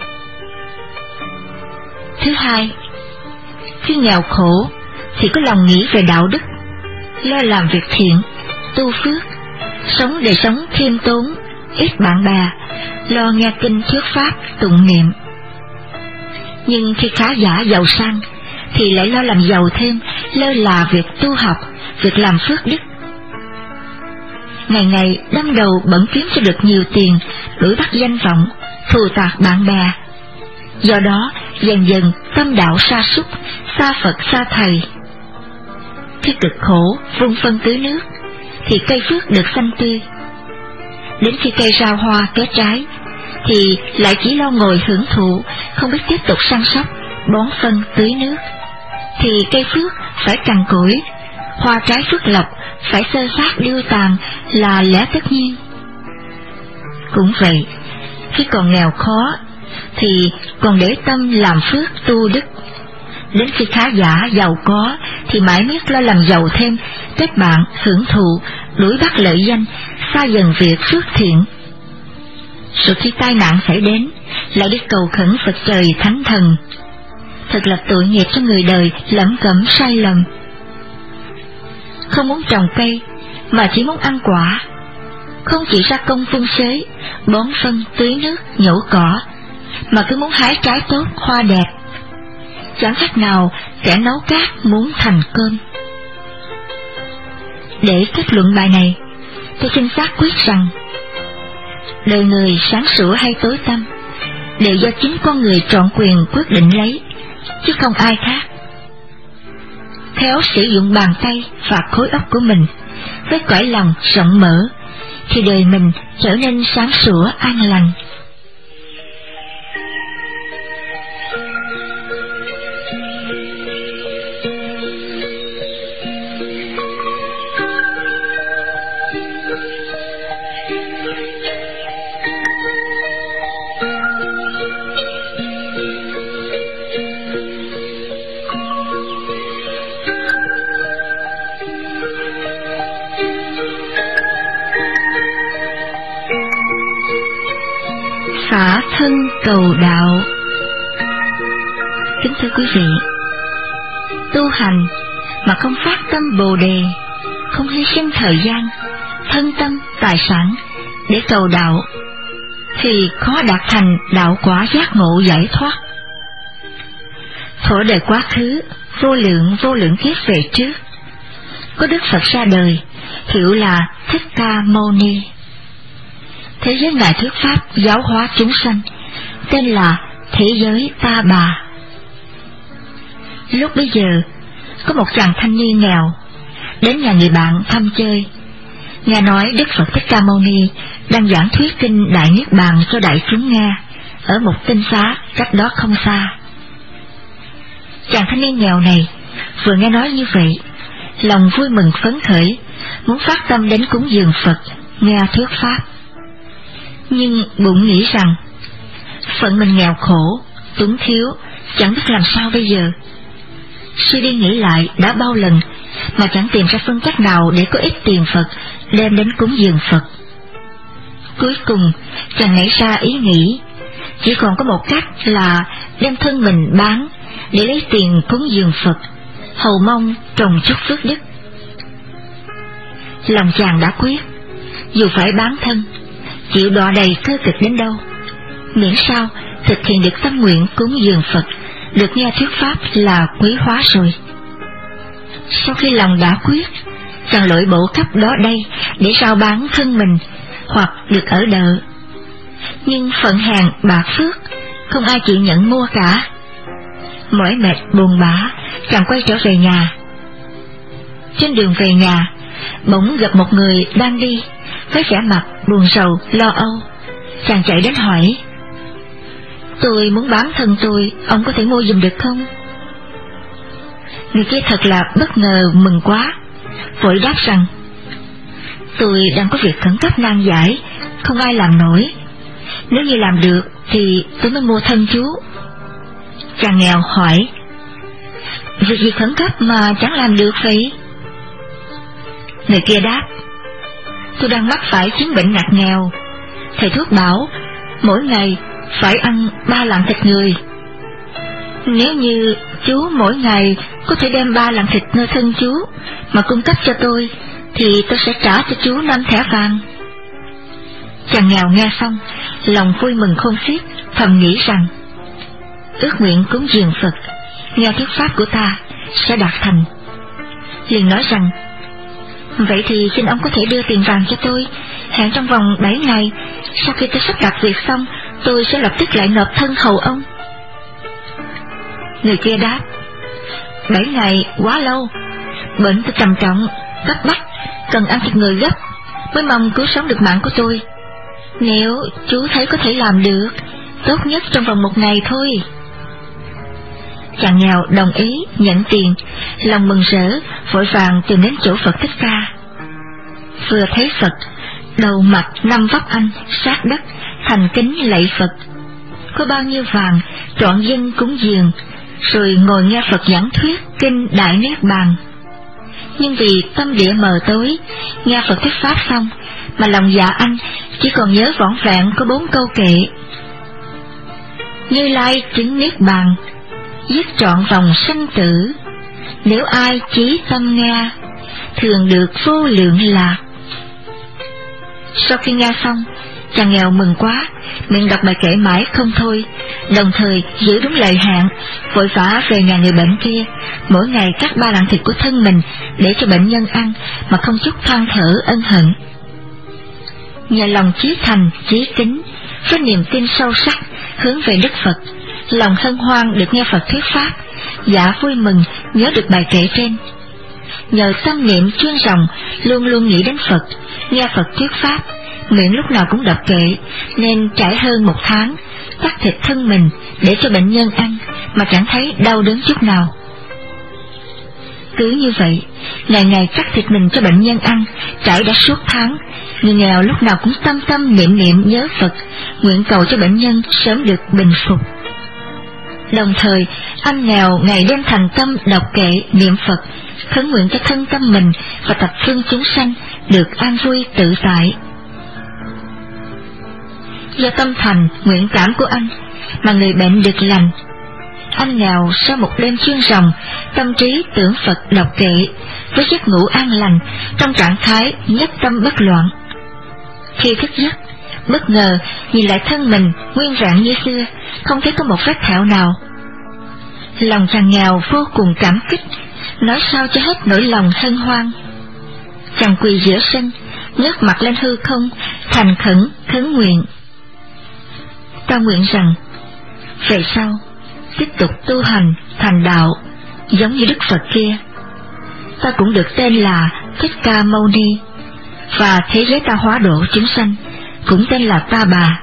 Speaker 1: Thứ hai, khi nghèo khổ thì có lòng nghĩ về đạo đức, lo làm việc thiện, tu phước, sống đời sống khiêm tốn, ít bạn bè, lo nghe kinh thuyết pháp, tụng niệm. Nhưng khi khá giả giàu sang thì lại lo làm giàu thêm, lơ là việc tu học, việc làm phước đức. Ngày ngày đâm đầu bận kiếm cho được nhiều tiền, đuổi bắt danh vọng, thù tạc bạn bè. Do đó dần dần tâm đạo sa sút, xa Phật xa thầy. Khi cực khổ vun phân tưới nước thì cây phước được xanh tươi. Đến khi cây ra hoa kết trái thì lại chỉ lo ngồi hưởng thụ, không biết tiếp tục săn sóc, bón phân tưới nước. Thì cây phước phải cằn cỗi, hoa trái phước lộc phải xơ xác điêu tàn là lẽ tất nhiên. Cũng vậy, khi còn nghèo khó thì còn để tâm làm phước tu đức. Đến khi khá giả giàu có thì mãi miết lo làm giàu thêm, kết bạn hưởng thụ, đuổi bắt lợi danh, xa dần việc phước thiện. Rồi khi tai nạn xảy đến, lại đi cầu khẩn Phật trời thánh thần. Thật là tội nghiệp cho người đời lẩm cẩm sai lầm. Không muốn trồng cây mà chỉ muốn ăn quả, không chỉ ra công phun xới, bón phân tưới nước, nhổ cỏ, mà cứ muốn hái trái tốt, hoa đẹp. Chẳng khác nào kẻ nấu cát muốn thành cơm. Để kết luận bài này, tôi xin xác quyết rằng đời người sáng sủa hay tối tăm đều do chính con người trọn quyền quyết định lấy, chứ không ai khác. Khéo sử dụng bàn tay và khối óc của mình với cõi lòng rộng mở thì đời mình trở nên sáng sủa an lành. Xả thân cầu đạo. Kính thưa quý vị, tu hành mà không phát tâm Bồ Đề, không hy sinh thời gian, thân tâm, tài sản để cầu đạo, thì khó đạt thành đạo quả giác ngộ giải thoát. Thuở đời quá khứ, vô lượng vô lượng kiếp về trước, có Đức Phật ra đời, hiệu là Thích Ca Mâu Ni. Thế giới Ngài thuyết pháp giáo hóa chúng sanh, tên là thế giới Ta Bà. Lúc bấy giờ, có một chàng thanh niên nghèo đến nhà người bạn thăm chơi, nghe nói Đức Phật Thích Ca Mâu Ni đang giảng thuyết kinh Đại Niết Bàn cho đại chúng nghe ở một tinh xá cách đó không xa. Chàng thanh niên nghèo này vừa nghe nói như vậy, lòng vui mừng phấn khởi, muốn phát tâm đến cúng dường Phật nghe thuyết pháp. Nhưng bụng nghĩ rằng phận mình nghèo khổ, túng thiếu, chẳng biết làm sao bây giờ. Suy đi nghĩ lại đã bao lần mà chẳng tìm ra phương cách nào để có ít tiền Phật đem đến cúng dường Phật. Cuối cùng chàng nảy ra ý nghĩ chỉ còn có một cách là đem thân mình bán để lấy tiền cúng dường Phật, hầu mong trồng chút phước đức. Lòng chàng đã quyết, dù phải bán thân, chịu đọa đầy cơ cực đến đâu, miễn sao thực hiện được tâm nguyện cúng dường Phật, được nghe thuyết pháp là quý hóa rồi. Sau khi lòng đã quyết, chàng lội bộ khắp đó đây để rao bán thân mình hoặc được ở đợ. Nhưng phận hèn bạc phước, không ai chịu nhận mua cả. Mỏi mệt buồn bã, chàng quay trở về nhà. Trên đường về nhà, bỗng gặp một người đang đi với vẻ mặt buồn rầu lo âu. Chàng chạy đến hỏi: "Tôi muốn bán thân tôi, ông có thể mua giùm được không?" Người kia thật là bất ngờ mừng quá, vội đáp rằng: "Tôi đang có việc khẩn cấp nan giải, không ai làm nổi. Nếu như làm được thì tôi mới mua thân chú." Chàng nghèo hỏi: "Việc gì khẩn cấp mà chẳng làm được vậy?" Người kia đáp: "Tôi đang mắc phải chứng bệnh ngặt nghèo. Thầy thuốc bảo mỗi ngày phải ăn ba lạng thịt người. Nếu như chú mỗi ngày có thể đem ba lạng thịt nơi thân chú mà cung cấp cho tôi, thì tôi sẽ trả cho chú năm thẻ vàng." Chàng nghèo nghe xong, lòng vui mừng khôn xiết, thầm nghĩ rằng ước nguyện cúng dường Phật, nghe thuyết pháp của ta sẽ đạt thành. Liền nói rằng: "Vậy thì xin ông có thể đưa tiền vàng cho tôi, hẹn trong vòng bảy ngày, sau khi tôi sắp đặt việc xong, tôi sẽ lập tức lại nộp thân hầu ông." Người kia đáp: "Bảy ngày quá lâu, bệnh tôi trầm trọng, cấp bách, cần ăn thịt người gấp, mới mong cứu sống được mạng của tôi. Nếu chú thấy có thể làm được, tốt nhất trong vòng một ngày thôi." Chàng nghèo đồng ý nhận tiền, lòng mừng rỡ, vội vàng tìm đến chỗ Phật Thích Ca. Vừa thấy Phật, đầu mặt năm vóc anh sát đất, thành kính lạy Phật. Có bao nhiêu vàng trọn dân cúng dường, rồi ngồi nghe Phật giảng thuyết kinh Đại Niết Bàn. Nhưng vì tâm địa mờ tối, nghe Phật thuyết pháp xong mà lòng dạ anh chỉ còn nhớ vỏn vẹn có bốn câu kệ: Như Lai chứng Niết Bàn, dứt trọn vòng sanh tử, nếu ai chí tâm nghe, thường được vô lượng lạc. Sau khi nghe xong, chàng nghèo mừng quá, miệng đọc bài kệ mãi không thôi, đồng thời giữ đúng lời hẹn, vội vã về nhà người bệnh kia, mỗi ngày cắt ba lạng thịt của thân mình để cho bệnh nhân ăn mà không chút than thở ân hận. Nhờ lòng chí thành, chí kính, với niềm tin sâu sắc hướng về Đức Phật, lòng hân hoan được nghe Phật thuyết pháp, dạ vui mừng nhớ được bài kệ trên. Nhờ tâm niệm chuyên ròng, luôn luôn nghĩ đến Phật, nghe Phật thuyết pháp, miệng lúc nào cũng đọc kệ, nên trải hơn một tháng, cắt thịt thân mình để cho bệnh nhân ăn mà chẳng thấy đau đớn chút nào. Cứ như vậy, ngày ngày cắt thịt mình cho bệnh nhân ăn, trải đã suốt tháng, người nghèo lúc nào cũng tâm tâm niệm niệm nhớ Phật, nguyện cầu cho bệnh nhân sớm được bình phục. Đồng thời, anh nghèo ngày đêm thành tâm đọc kệ niệm Phật, khấn nguyện cho thân tâm mình và thập phương chúng sanh được an vui tự tại. Do tâm thành nguyện cảm của anh mà người bệnh được lành. Anh nghèo sau một đêm chuyên ròng, tâm trí tưởng Phật đọc kệ, với giấc ngủ an lành, trong trạng thái nhất tâm bất loạn. Khi thức giấc, bất ngờ nhìn lại thân mình nguyên vẹn như xưa, không thấy có một vết thẹo nào. lòng chàng nghèo vô cùng cảm kích, nói sao cho hết nỗi lòng hân hoan. Chàng quỳ giữa sân, ngước mặt lên hư không, thành khẩn khấn nguyện: ta nguyện rằng về sau tiếp tục tu hành thành đạo giống như Đức Phật kia, ta cũng được tên là Thích Ca Mâu Ni, và thế giới ta hóa độ chúng sanh cũng tên là Ta Bà.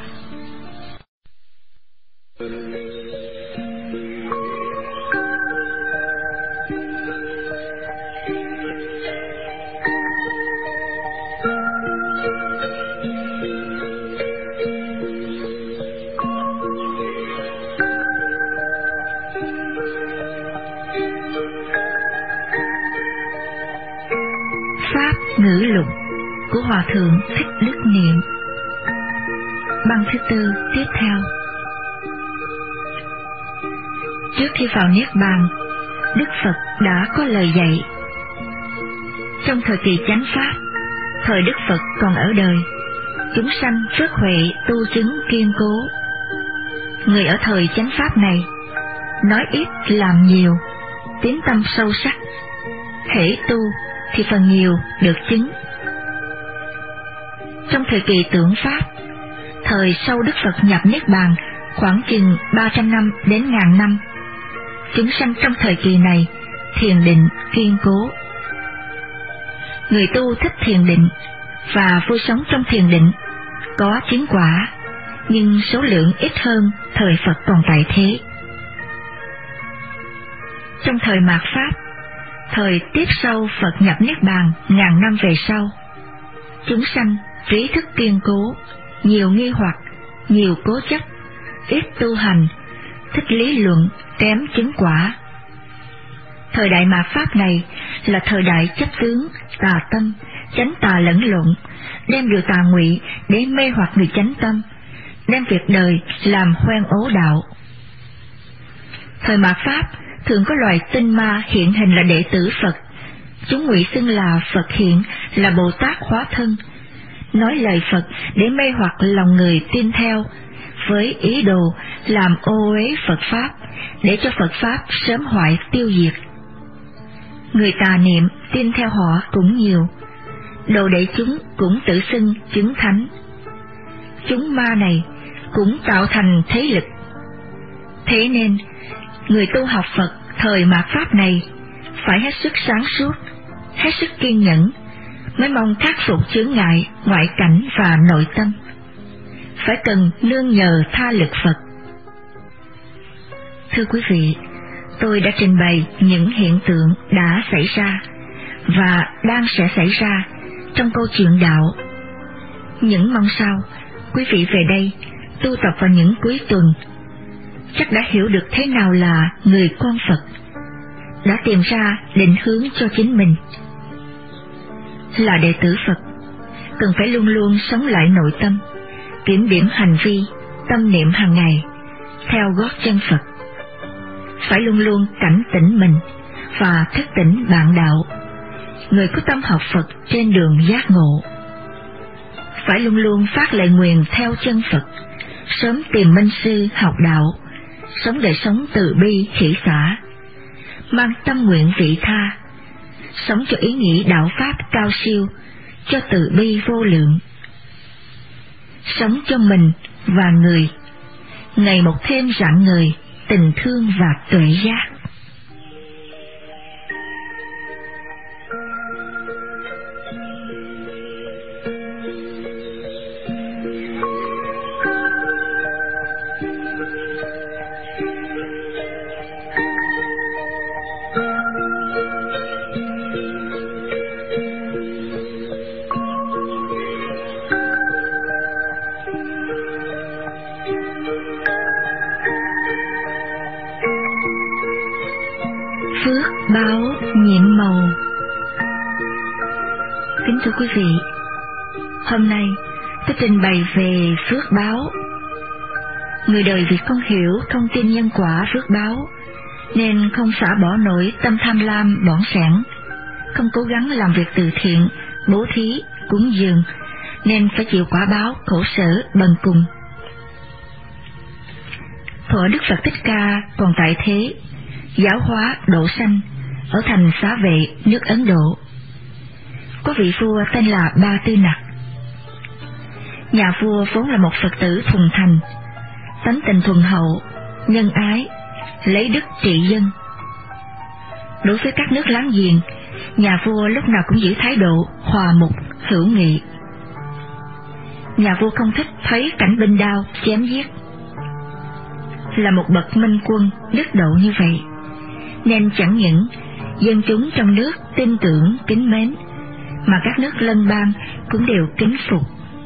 Speaker 1: Pháp ngữ lục của Hòa Thượng Thích Đức Niệm. Băng thứ tư tiếp theo. Trước khi vào Niết Bàn, Đức Phật đã có lời dạy. Trong thời kỳ chánh Pháp, thời Đức Phật còn ở đời, chúng sanh rất huệ tu chứng kiên cố. Người ở thời chánh Pháp này, nói ít làm nhiều, tín tâm sâu sắc, hễ tu thì phần nhiều được chứng. Trong thời kỳ tưởng Pháp, thời sau Đức Phật nhập Niết Bàn khoảng chừng ba trăm năm đến ngàn năm, chúng sanh trong thời kỳ này thiền định kiên cố. Người tu thích thiền định và vui sống trong thiền định có chứng quả, nhưng số lượng ít hơn thời Phật còn tại thế. Trong thời mạt Pháp, thời tiếp sau Phật nhập Niết Bàn ngàn năm về sau, chúng sanh trí thức kiên cố, nhiều nghi hoặc, nhiều cố chấp, ít tu hành, thích lý luận, kém chứng quả. Thời đại mạt Pháp này là thời đại chấp tướng, tà tâm, chánh tà lẫn lộn, đem điều tà ngụy để mê hoặc người chánh tâm, đem việc đời làm hoen ố đạo. Thời mạt Pháp thường có loài tinh ma hiện hình là đệ tử Phật, chúng ngụy xưng là Phật hiện, là Bồ Tát hóa thân, nói lời Phật để mê hoặc lòng người tin theo, với ý đồ làm ô uế Phật Pháp, để cho Phật Pháp sớm hoại tiêu diệt. Người tà niệm tin theo họ cũng nhiều, đồ đệ chúng cũng tự xưng chứng thánh. Chúng ma này cũng tạo thành thế lực. Thế nên, người tu học Phật thời mạt Pháp này phải hết sức sáng suốt, hết sức kiên nhẫn, mới mong khắc phục chướng ngại ngoại cảnh và nội tâm. Phải cần nương nhờ tha lực Phật. Thưa quý vị, tôi đã trình bày những hiện tượng đã xảy ra và đang sẽ xảy ra trong câu chuyện đạo. Những mong sao quý vị về đây tu tập vào những cuối tuần, chắc đã hiểu được thế nào là người con Phật, đã tìm ra định hướng cho chính mình. Là đệ tử Phật, cần phải luôn luôn sống lại nội tâm, kiểm điểm hành vi, tâm niệm hàng ngày, theo gót chân Phật. Phải luôn luôn cảnh tỉnh mình và thức tỉnh bạn đạo, người có tâm học Phật trên đường giác ngộ. Phải luôn luôn phát lời nguyền theo chân Phật, sớm tìm minh sư học đạo, sống đời sống từ bi hỷ xả, mang tâm nguyện vị tha, sống cho ý nghĩ đạo pháp cao siêu, cho từ bi vô lượng, sống cho mình và người, ngày một thêm rạng ngời tình thương và tuệ giác. Phước báo nhiệm màu. Kính thưa quý vị, hôm nay tôi trình bày về phước báo. Người đời vì không hiểu không tin nhân quả phước báo, nên không xả bỏ nổi tâm tham lam bỏng sẻn, không cố gắng làm việc từ thiện, bố thí, cúng dường, nên phải chịu quả báo khổ sở bần cùng. Thuở Đức Phật Thích Ca còn tại thế, giáo hóa độ sanh ở thành Xá Vệ, nước Ấn Độ. Có vị vua tên là Ba Tư Nặc. Nhà vua vốn là một Phật tử thuần thành, tánh tình thuần hậu, nhân ái, lấy đức trị dân. Đối với các nước láng giềng, nhà vua lúc nào cũng giữ thái độ hòa mục, hữu nghị. Nhà vua không thích thấy cảnh binh đao chém giết. Là một bậc minh quân đức độ như vậy, nên chẳng những dân chúng trong nước tin tưởng kính mến, mà các nước lân bang cũng đều kính phục.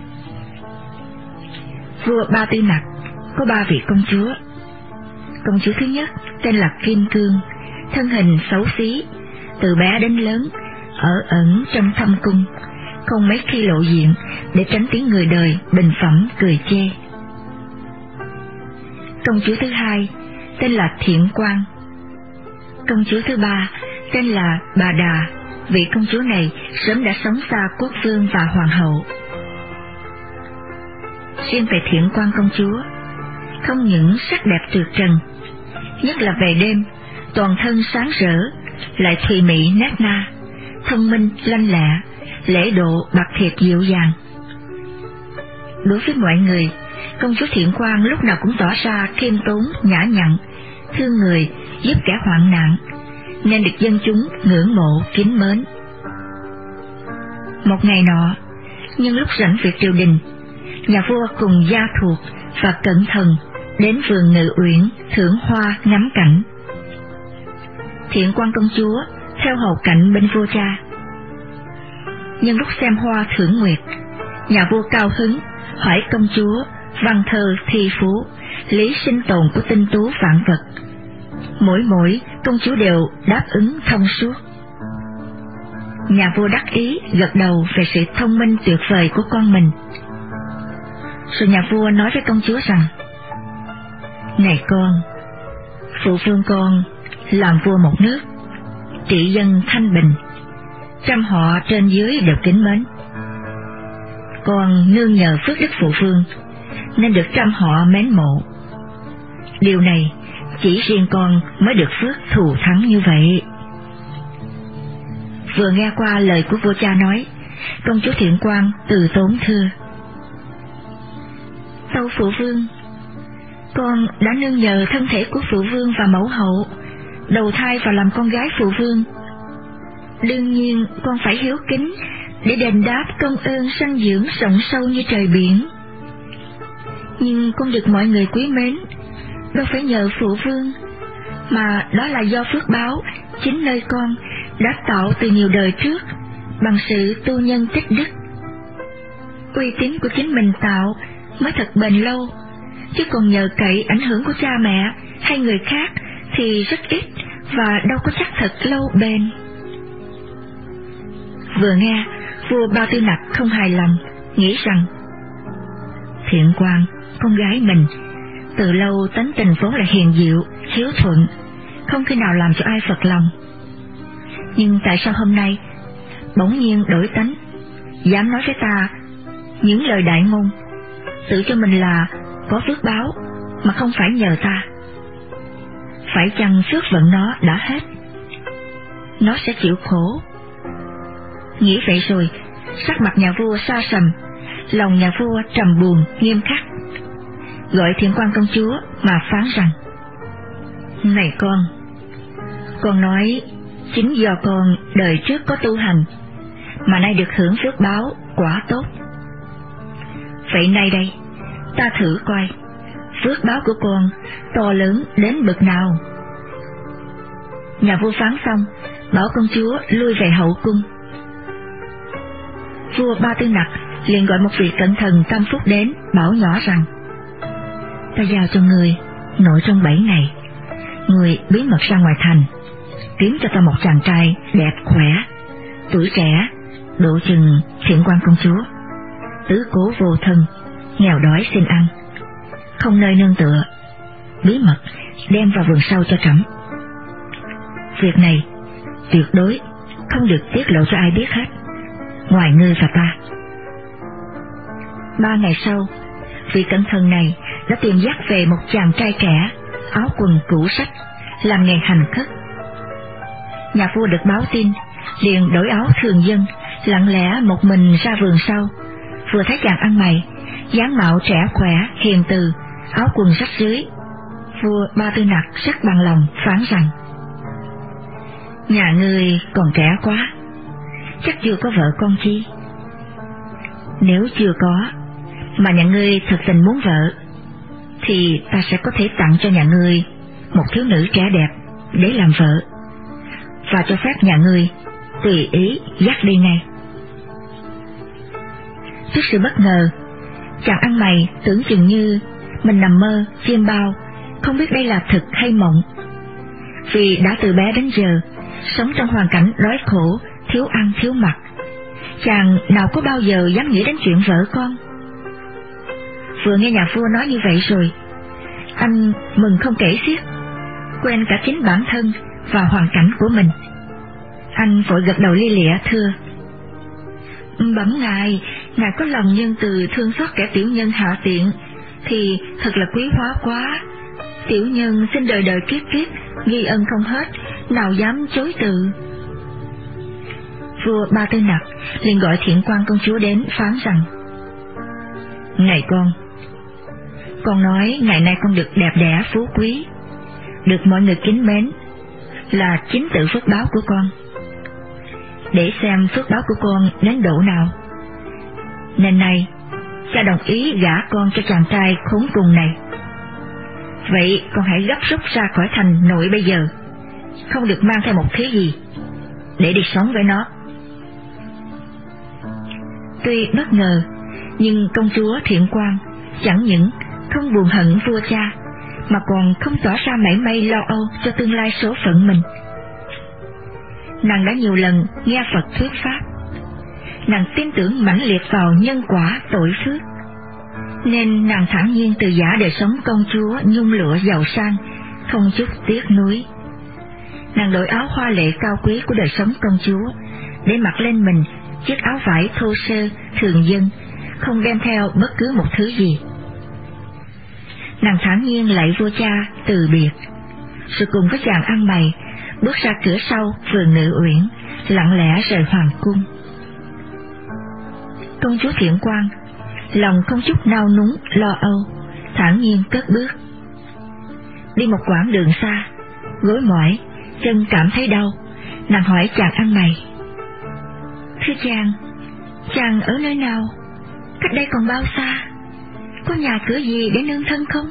Speaker 1: Vua Ba Tư Nặc có ba vị công chúa. Công chúa thứ nhất tên là Kim Cương, thân hình xấu xí, từ bé đến lớn, ở ẩn trong thâm cung, không mấy khi lộ diện để tránh tiếng người đời bình phẩm cười chê. Công chúa thứ hai tên là Thiện Quang. Công chúa thứ ba tên là Bà Đà. Vị công chúa này sớm đã sống xa quốc vương và hoàng hậu. Riêng về Thiện Quang công chúa, không những sắc đẹp tuyệt trần, nhất là về đêm toàn thân sáng rỡ, lại thùy mị nét na, thông minh lanh lẹ, lễ độ bạc thiệt dịu dàng. Đối với mọi người, công chúa Thiện Quang lúc nào cũng tỏ ra khiêm tốn, nhã nhặn, thương người, giúp kẻ hoạn nạn, nên được dân chúng ngưỡng mộ kính mến. Một ngày nọ, nhân lúc rảnh việc triều đình, nhà vua cùng gia thuộc và cẩn thận đến vườn Ngự Uyển thưởng hoa ngắm cảnh. Thiện Quang công chúa theo hầu cạnh bên vua cha. Nhân lúc xem hoa thưởng nguyệt, nhà vua cao hứng hỏi công chúa văn thơ thi phú, lý sinh tồn của tinh tú vạn vật. Mỗi mỗi công chúa đều đáp ứng thông suốt. Nhà vua đắc ý gật đầu về sự thông minh tuyệt vời của con mình. Rồi nhà vua nói với công chúa rằng: Này con, phụ vương con làm vua một nước, trị dân thanh bình, trăm họ trên dưới đều kính mến. Con nương nhờ phước đức phụ vương nên được trăm họ mến mộ. Điều này chỉ riêng con mới được phước thù thắng như vậy. Vừa nghe qua lời của vua cha nói, công chúa Thiện Quang từ tốn thưa: Tâu phụ vương, con đã nương nhờ thân thể của phụ vương và mẫu hậu, đầu thai vào làm con gái phụ vương. Đương nhiên con phải hiếu kính để đền đáp công ơn sanh dưỡng rộng sâu như trời biển. Nhưng con được mọi người quý mến, đâu phải nhờ phụ vương, mà đó là do phước báo chính nơi con đã tạo từ nhiều đời trước bằng sự tu nhân tích đức. Uy tín của chính mình tạo mới thật bền lâu, chứ còn nhờ cậy ảnh hưởng của cha mẹ hay người khác thì rất ít và đâu có chắc thật lâu bền. Vừa nghe, vua Ba Tư Nặc không hài lòng, nghĩ rằng Thiện Quang, con gái mình, từ lâu tánh tình vốn là hiền diệu, hiếu thuận, không khi nào làm cho ai phật lòng. Nhưng tại sao hôm nay bỗng nhiên đổi tánh, dám nói với ta những lời đại ngôn, tự cho mình là có phước báo mà không phải nhờ ta? Phải chăng phước vận nó đã hết, nó sẽ chịu khổ? Nghĩ vậy rồi, sắc mặt nhà vua xa sầm, lòng nhà vua trầm buồn nghiêm khắc, gọi Thiện Quang công chúa mà phán rằng: Này con, con nói chính do con đời trước có tu hành mà nay được hưởng phước báo quả tốt. Vậy nay đây, ta thử coi phước báo của con to lớn đến bậc nào. Nhà vua phán xong, bảo công chúa lui về hậu cung. Vua Ba Tư Nặc liền gọi một vị cẩn thận tâm phúc đến, bảo nhỏ rằng: Ta giao cho người nội trong bảy ngày, người bí mật ra ngoài thành, kiếm cho ta một chàng trai đẹp khỏe, tuổi trẻ, độ chừng Thiện Quang công chúa, tứ cố vô thân, nghèo đói xin ăn, không nơi nương tựa, bí mật đem vào vườn sau cho trẫm. Việc này tuyệt đối không được tiết lộ cho ai biết hết, ngoài ngươi và ta. Ba ngày sau, vị cẩn thận này đã tìm dắt về một chàng trai trẻ, áo quần cũ rách, làm nghề hành khất. Nhà vua được báo tin, liền đổi áo thường dân, lặng lẽ một mình ra vườn sau. Vừa thấy chàng ăn mày, dáng mạo trẻ khỏe, hiền từ, áo quần rách rưới, vua Ba Tư Nặc rất bằng lòng phán rằng: nhà ngươi còn trẻ quá, chắc chưa có vợ con chi. Nếu chưa có, mà nhà ngươi thật tình muốn vợ, thì ta sẽ có thể tặng cho nhà ngươi một thiếu nữ trẻ đẹp để làm vợ, và cho phép nhà ngươi tùy ý dắt đi ngay. Trước sự bất ngờ, chàng ăn mày tưởng chừng như mình nằm mơ, chiêm bao, không biết đây là thực hay mộng. Vì đã từ bé đến giờ sống trong hoàn cảnh đói khổ, thiếu ăn thiếu mặc, chàng nào có bao giờ dám nghĩ đến chuyện vợ con. Vừa nghe nhà vua nói như vậy rồi, anh mừng không kể xiết, quên cả chính bản thân và hoàn cảnh của mình. Anh vội gật đầu lia lịa thưa: bẩm ngài, ngài có lòng nhân từ thương xót kẻ tiểu nhân hạ tiện thì thật là quý hóa quá. Tiểu nhân xin đời đời kiếp kiếp ghi ân không hết, nào dám chối từ. Vua Ba Tư Nặc liền gọi Thiện Quan công chúa đến phán rằng: này con, con nói ngày nay con được đẹp đẽ phú quý, được mọi người kính mến, là chính tự phước báo của con. Để xem phước báo của con đến độ nào, nên nay cha đồng ý gả con cho chàng trai khốn cùng này. Vậy con hãy gấp rút ra khỏi thành nội bây giờ, không được mang theo một thứ gì, để đi sống với nó. Tuy bất ngờ, nhưng công chúa Thiện Quan chẳng những không buồn hận vua cha, mà còn không tỏ ra mảy may lo âu cho tương lai số phận mình. Nàng đã nhiều lần nghe Phật thuyết pháp, nàng tin tưởng mãnh liệt vào nhân quả tội phước, nên nàng thản nhiên từ giả đời sống công chúa nhung lụa giàu sang, không chút tiếc nuối. Nàng đổi áo hoa lệ cao quý của đời sống công chúa, để mặc lên mình chiếc áo vải thô sơ thường dân, không đem theo bất cứ một thứ gì. Nàng thản nhiên lạy vua cha từ biệt, rồi cùng với chàng ăn mày bước ra cửa sau vườn Ngự Uyển, lặng lẽ rời hoàng cung. Công chúa Thiện Quan lòng không chút nao núng lo âu, thản nhiên cất bước. Đi một quãng đường xa, gối mỏi, chân cảm thấy đau, nàng hỏi chàng ăn mày: thưa chàng, chàng ở nơi nào? Cách đây còn bao xa? Có nhà cửa gì để nương thân không?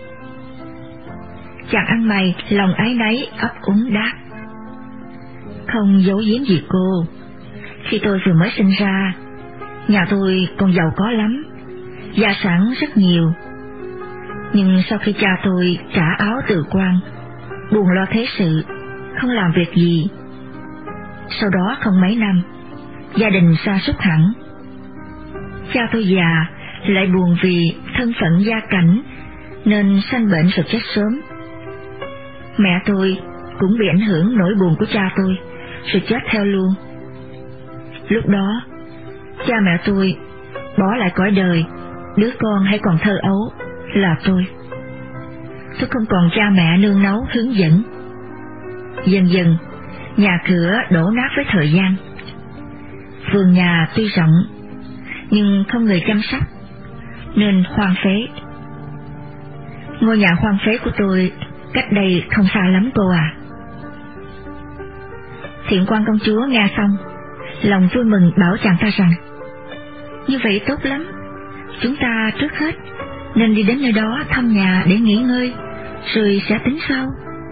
Speaker 1: Chàng ăn mày lòng áy náy ấp úng đáp: không giấu giếm gì cô, khi tôi vừa mới sinh ra, nhà tôi còn giàu có lắm, gia sản rất nhiều. Nhưng sau khi cha tôi trả áo từ quan, buồn lo thế sự, không làm việc gì, sau đó không mấy năm, gia đình sa sút hẳn. Cha tôi già, lại buồn vì thân phận gia cảnh, nên sanh bệnh rồi chết sớm. Mẹ tôi cũng bị ảnh hưởng nỗi buồn của cha tôi, rồi chết theo luôn. Lúc đó, cha mẹ tôi bỏ lại cõi đời, đứa con hay còn thơ ấu là tôi. Tôi không còn cha mẹ nương náu hướng dẫn. Dần dần, nhà cửa đổ nát với thời gian. Vườn nhà tuy rộng, nhưng không người chăm sóc, nên hoang phế. Ngôi nhà hoang phế của tôi cách đây không xa lắm cô à. Thiện Quan công chúa nghe xong, lòng vui mừng bảo chàng ta rằng: như vậy tốt lắm, chúng ta trước hết nên đi đến nơi đó thăm nhà để nghỉ ngơi, rồi sẽ tính sau.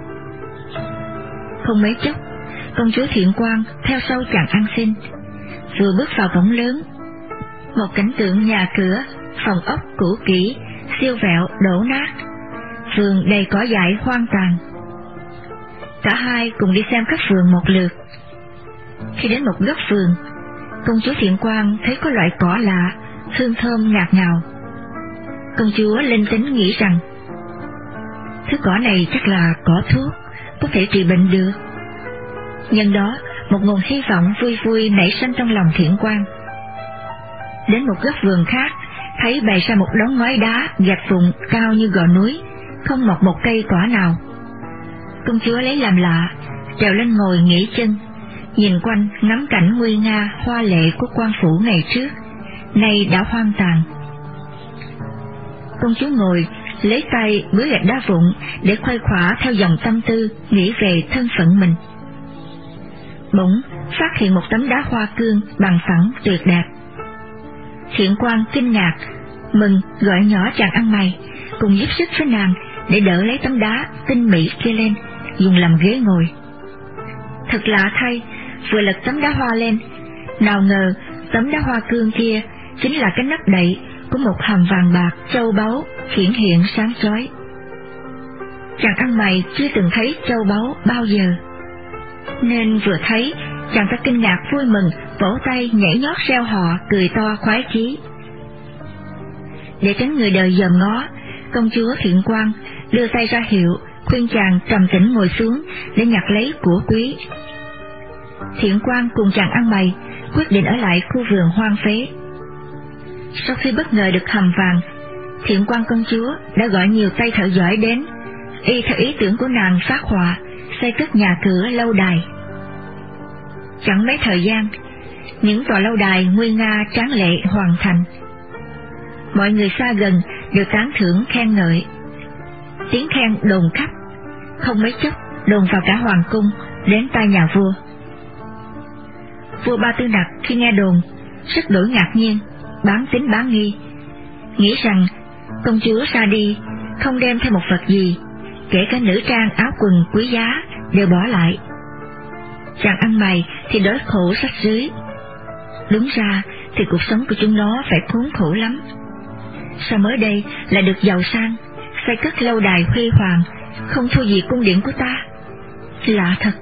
Speaker 1: Không mấy chốc, công chúa Thiện Quan theo sau chàng ăn xin. Vừa bước vào cổng lớn, một cảnh tượng nhà cửa, phòng ốc cũ kỹ, siêu vẹo đổ nát, vườn đầy cỏ dại hoang tàn. Cả hai cùng đi xem các vườn một lượt. Khi đến một góc vườn, công chúa Thiện Quan thấy có loại cỏ lạ, hương thơm ngạt ngào. Công chúa linh tính nghĩ rằng thứ cỏ này chắc là cỏ thuốc, có thể trị bệnh được. Nhân đó, một nguồn hy vọng vui vui nảy sinh trong lòng Thiện Quan. Đến một góc vườn khác, thấy bày ra một đống ngói đá gạch vụn cao như gò núi, không mọc một cây cỏ nào. công chúa lấy làm lạ, trèo lên ngồi nghỉ chân, nhìn quanh ngắm cảnh nguy nga hoa lệ của quan phủ ngày trước, nay đã hoang tàn. Công chúa ngồi, lấy tay bới gạch đá vụn để khuây khỏa theo dòng tâm tư nghĩ về thân phận mình. Bỗng phát hiện một tấm đá hoa cương bằng phẳng tuyệt đẹp. Thiện quan kinh ngạc, mừng gọi nhỏ chàng ăn mày cùng giúp sức với nàng để đỡ lấy tấm đá tinh mỹ kia lên, dùng làm ghế ngồi. Thật lạ thay, vừa lật tấm đá hoa lên, nào ngờ tấm đá hoa cương kia chính là cái nắp đậy của một hầm vàng bạc châu báu hiển hiện sáng chói. Chàng ăn mày chưa từng thấy châu báu bao giờ, nên vừa thấy chàng ta kinh ngạc vui mừng, vỗ tay nhảy nhót reo hò, cười to khoái chí. Để tránh người đời dòm ngó, công chúa Thiện Quan đưa tay ra hiệu khuyên chàng trầm tĩnh ngồi xuống để nhặt lấy của quý. Thiện Quan cùng chàng ăn mày quyết định ở lại khu vườn hoang phế. Sau khi bất ngờ được hầm vàng, Thiện Quan công chúa đã gọi nhiều tay thợ giỏi đến, y theo ý tưởng của nàng phát họa xây cất nhà cửa lâu đài. Chẳng mấy thời gian, những tòa lâu đài nguy nga tráng lệ hoàn thành. Mọi người xa gần đều tán thưởng khen ngợi, tiếng khen đồn khắp, không mấy chốc đồn vào cả hoàng cung đến tai nhà vua. Vua Ba Tư Nặc khi nghe đồn rất đổi ngạc nhiên, bán tín bán nghi, nghĩ rằng công chúa ra đi không đem theo một vật gì, kể cả nữ trang áo quần quý giá đều bỏ lại. Chàng ăn mày thì đói khổ rách rưới, đúng ra thì cuộc sống của chúng nó phải khốn khổ lắm. Sao mới đây lại được giàu sang, xây cất lâu đài huy hoàng, không thua gì cung điện của ta? Lạ thật.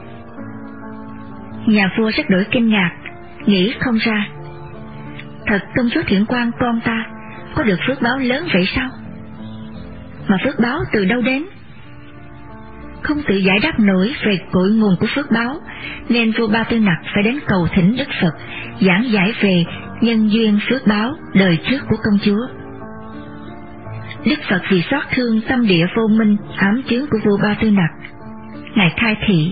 Speaker 1: Nhà vua rất đổi kinh ngạc, nghĩ không ra. Thật công chúa Thiện Quan con ta có được phước báo lớn vậy sao? Mà phước báo từ đâu đến? Không tự giải đáp nổi về cội nguồn của phước báo, nên vua Ba Tư Nặc phải đến cầu thỉnh Đức Phật giảng giải về nhân duyên phước báo đời trước của công chúa. Đức Phật vì xót thương tâm địa vô minh ám chướng của vua Ba Tư Nặc, ngài khai thị: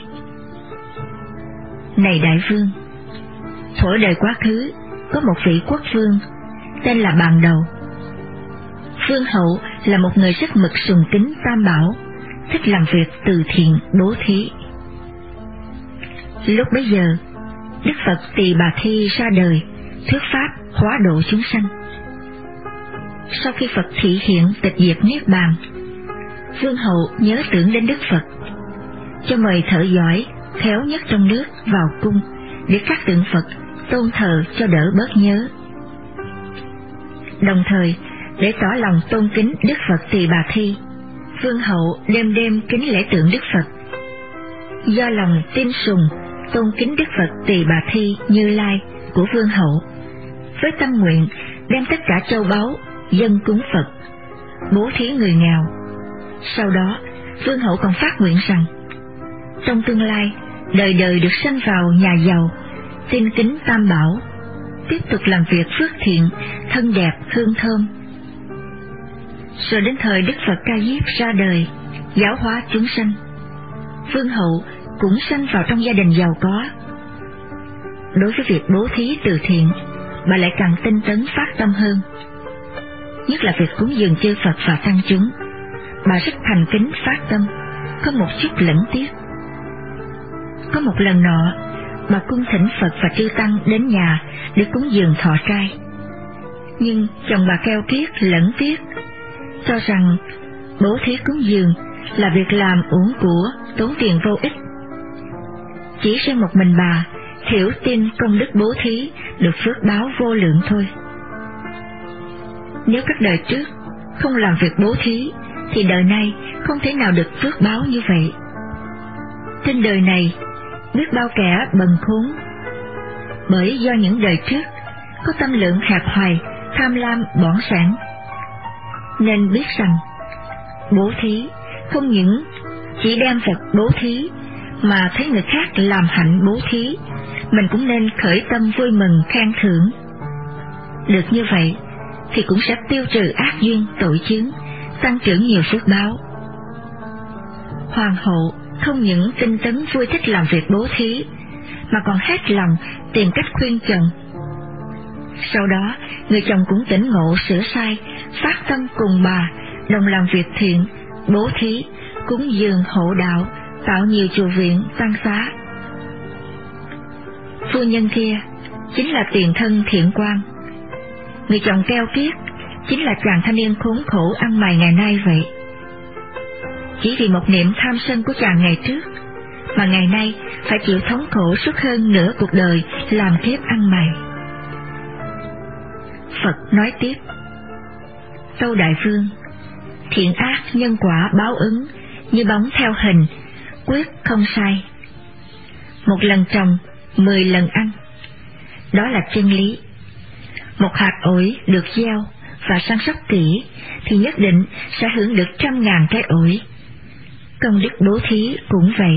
Speaker 1: Này đại vương, thuở đời quá khứ có một vị quốc vương tên là Bàn Đầu. Vương hậu là một người rất mực sùng kính Tam Bảo, thích làm việc từ thiện bố thí. Lúc bấy giờ, Đức Phật Tỳ Bà Thi ra đời, thuyết pháp hóa độ chúng sanh. Sau khi Phật thị hiện tịch diệt niết bàn, vương hậu nhớ tưởng đến Đức Phật, cho mời thợ giỏi khéo nhất trong nước vào cung để khắc tượng Phật tôn thờ cho đỡ bớt nhớ. Đồng thời, để tỏ lòng tôn kính Đức Phật Tỳ Bà Thi, vương hậu đêm đêm kính lễ tượng Đức Phật. Do lòng tin sùng tôn kính Đức Phật Tỳ Bà Thi Như Lai của vương hậu, với tâm nguyện đem tất cả châu báu dâng cúng Phật, bố thí người nghèo. Sau đó, vương hậu còn phát nguyện rằng trong tương lai đời đời được sanh vào nhà giàu, tin kính Tam Bảo, tiếp tục làm việc phước thiện, thân đẹp hương thơm. Rồi đến thời Đức Phật Ca Diếp ra đời, giáo hóa chúng sanh, vương hậu cũng sanh vào trong gia đình giàu có. Đối với việc bố thí từ thiện, bà lại càng tinh tấn phát tâm hơn, nhất là việc cúng dường chư Phật và tăng chúng. Bà rất thành kính phát tâm, không một chút lẫn tiếc. Có một lần nọ, bà cung thỉnh Phật và chư tăng đến nhà để cúng dường thọ trai, nhưng chồng bà keo kiết lẫn tiếc, cho rằng bố thí cúng dường là việc làm uổng của, tốn tiền vô ích. Chỉ riêng một mình bà hiểu tin công đức bố thí được phước báo vô lượng thôi. Nếu các đời trước không làm việc bố thí, thì đời nay không thể nào được phước báo như vậy. Trên đời này, biết bao kẻ bần khốn, bởi do những đời trước có tâm lượng hẹp hòi, tham lam bỏng sẻn, nên biết rằng bố thí không những chỉ đem vật bố thí, mà thấy người khác làm hạnh bố thí, mình cũng nên khởi tâm vui mừng khen thưởng. Được như vậy thì cũng sẽ tiêu trừ ác duyên tội chướng, tăng trưởng nhiều phước báo. Hoàng hậu không những tinh tấn vui thích làm việc bố thí, mà còn hết lòng tìm cách khuyên chồng. Sau đó, người chồng cũng tỉnh ngộ sửa sai, phát tâm cùng bà, đồng làm việc thiện, bố thí, cúng dường hộ đạo, tạo nhiều chùa viện, tăng xá. Phu nhân kia chính là tiền thân Thiện Quang. Người chồng keo kiết chính là chàng thanh niên khốn khổ ăn mày ngày nay vậy. Chỉ vì một niệm tham sân của chàng ngày trước, mà ngày nay phải chịu thống khổ suốt hơn nửa cuộc đời làm kiếp ăn mày. Phật nói tiếp: Tâu Đại Vương, thiện ác nhân quả báo ứng như bóng theo hình, quyết không sai. Một lần trồng, mười lần ăn, đó là chân lý. Một hạt ổi được gieo và săn sóc kỹ thì nhất định sẽ hưởng được trăm ngàn cái ổi. Công đức bố thí cũng vậy.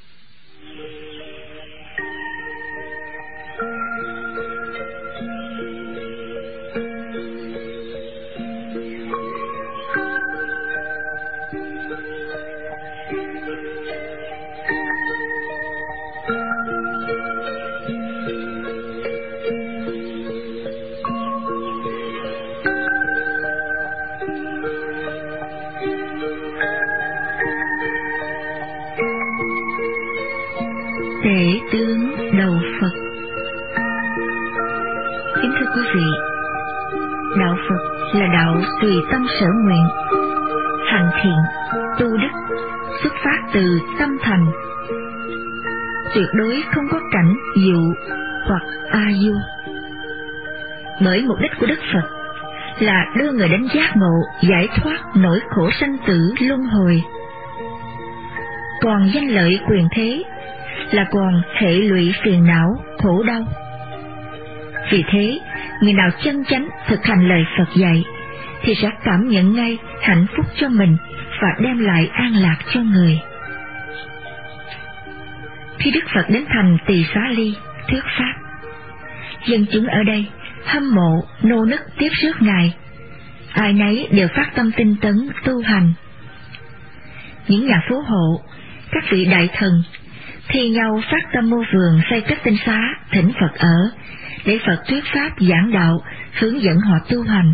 Speaker 1: Tể tướng đầu Phật. Kính thưa quý vị, đạo Phật là đạo tùy tâm sở nguyện, hành thiện, tu đức, xuất phát từ tâm thành, tuyệt đối không có cảnh dụ hoặc a du. Bởi mục đích của Đức Phật là đưa người đến giác ngộ, giải thoát nỗi khổ sanh tử luân hồi. Còn danh lợi quyền thế là còn hệ lụy phiền não, khổ đau. Vì thế, người nào chân chánh thực hành lời Phật dạy thì sẽ cảm nhận ngay hạnh phúc cho mình và đem lại an lạc cho người. Khi Đức Phật đến thành Tỳ Xá Ly thuyết pháp, dân chúng ở đây hâm mộ nô nức tiếp rước Ngài, ai nấy đều phát tâm tinh tấn tu hành. Những nhà phú hộ, các vị đại thần thi nhau phát tâm mua vườn xây cất tinh xá thỉnh Phật ở, để Phật thuyết pháp giảng đạo, hướng dẫn họ tu hành.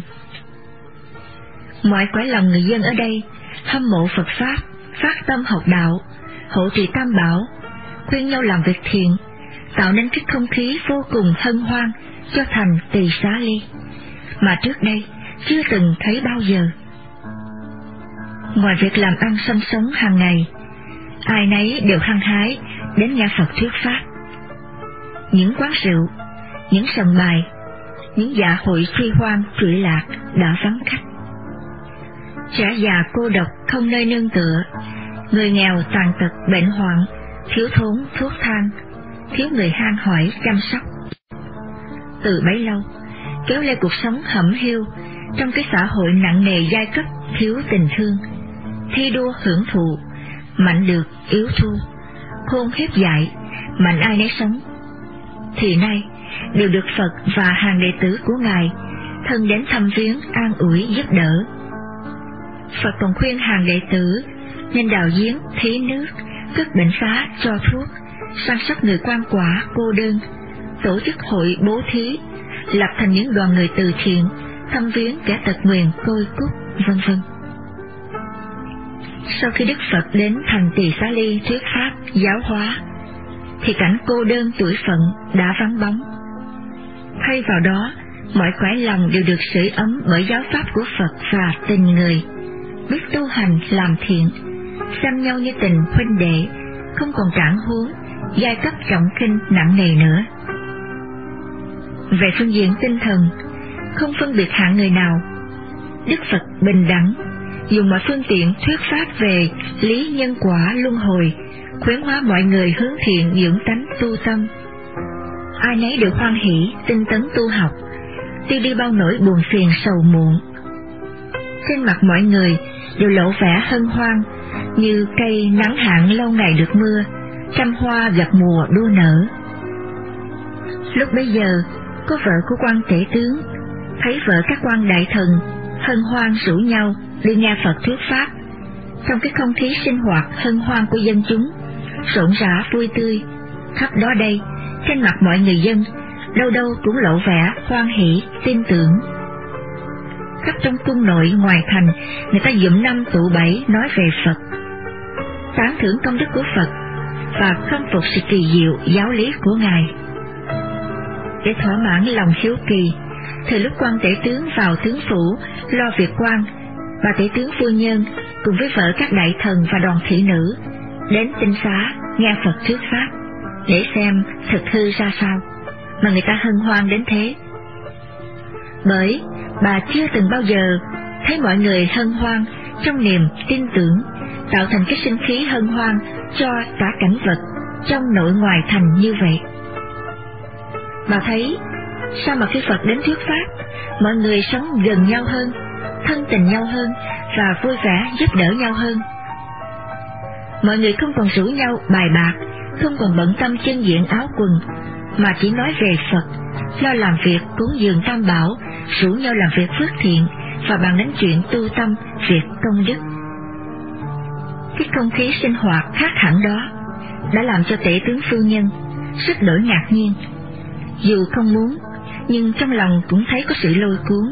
Speaker 1: Mọi cõi lòng người dân ở đây hâm mộ Phật pháp, phát tâm học đạo, hộ trì tam bảo, khuyên nhau làm việc thiện, tạo nên cái không khí vô cùng hân hoan cho thành Tỳ Xá Ly mà trước đây chưa từng thấy bao giờ. Ngoài việc làm ăn sinh sống hàng ngày, ai nấy đều hăng hái đến nghe Phật thuyết pháp. Những quán rượu, những sòng bài, những dạ hội suy hoan trụy lạc đã vắng khách. Trẻ già cô độc không nơi nương tựa, người nghèo tàn tật bệnh hoạn, thiếu thốn thuốc thang, thiếu người han hỏi chăm sóc. Từ bấy lâu, kéo lê cuộc sống hẩm hiu trong cái xã hội nặng nề giai cấp thiếu tình thương, thi đua hưởng thụ, mạnh được yếu thua, khôn hiếp dại, mạnh ai nấy sống, thì nay đều được Phật và hàng đệ tử của Ngài thân đến thăm viếng an ủi giúp đỡ. Phật còn khuyên hàng đệ tử nên đào giếng thí nước, cất bệnh xá cho thuốc, săn sóc người quan quả cô đơn, tổ chức hội bố thí, lập thành những đoàn người từ thiện, thăm viếng kẻ tật nguyền côi cút, vân vân. Sau khi Đức Phật đến thành Tỳ Xá Ly thuyết pháp giáo hóa, thì cảnh cô đơn tuổi phận đã vắng bóng. Thay vào đó, mọi cõi lòng đều được sưởi ấm bởi giáo pháp của Phật và tình người, biết tu hành làm thiện, xem nhau như tình huynh đệ, không còn trảng huống, giai cấp trọng khinh nặng nề nữa. Về phương diện tinh thần, không phân biệt hạng người nào, Đức Phật bình đẳng, dùng mọi phương tiện thuyết pháp về lý nhân quả luân hồi, khuyến hóa mọi người hướng thiện dưỡng tánh tu tâm. Ai nấy đều hoan hỷ tinh tấn tu học, tiêu đi bao nỗi buồn phiền sầu muộn. Trên mặt mọi người đều lộ vẻ hân hoan, như cây nắng hạn lâu ngày được mưa, trăm hoa gặp mùa đua nở. Lúc bấy giờ, có vợ của quan tể tướng thấy vợ các quan đại thần hân hoan rủ nhau đi nghe Phật thuyết pháp, trong cái không khí sinh hoạt hân hoan của dân chúng, rộn rã vui tươi, khắp đó đây, trên mặt mọi người dân, đâu đâu cũng lộ vẻ hoan hỷ, tin tưởng. Khắp trong cung nội ngoài thành, người ta dụm năm tụ bảy nói về Phật, tán thưởng công đức của Phật và khâm phục sự kỳ diệu giáo lý của Ngài. Để thỏa mãn lòng hiếu kỳ, thời lúc quan tể tướng vào tướng phủ lo việc quan, bà tể tướng phu nhân cùng với vợ các đại thần và đoàn thị nữ đến tinh xá nghe Phật thuyết pháp, để xem thực hư ra sao mà người ta hân hoan đến thế. Bởi bà chưa từng bao giờ thấy mọi người hân hoan trong niềm tin tưởng, tạo thành cái sinh khí hân hoan cho cả cảnh vật trong nội ngoài thành như vậy. Bà thấy sao mà khi Phật đến thuyết pháp, mọi người sống gần nhau hơn, thân tình nhau hơn và vui vẻ giúp đỡ nhau hơn. Mọi người không còn rủ nhau bài bạc, không còn bận tâm chân diện áo quần, mà chỉ nói về Phật, lo làm việc cúng dường tam bảo, rủ nhau làm việc phước thiện và bàn đến chuyện tu tâm, việc công đức. Cái không khí sinh hoạt khác hẳn đó đã làm cho tể tướng phu nhân rất đổi ngạc nhiên. Dù không muốn, nhưng trong lòng cũng thấy có sự lôi cuốn.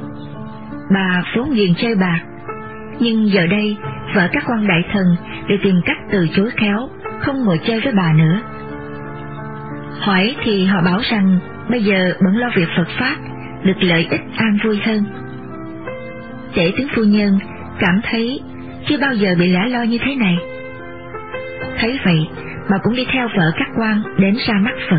Speaker 1: Bà vốn ghiền chơi bạc, nhưng giờ đây vợ các quan đại thần đều tìm cách từ chối khéo, không ngồi chơi với bà nữa. Hỏi thì họ bảo rằng bây giờ bận lo việc Phật pháp, được lợi ích an vui hơn. Tể tướng phu nhân cảm thấy chưa bao giờ bị lẻ loi như thế này. Thấy vậy, bà cũng đi theo vợ các quan đến ra mắt Phật.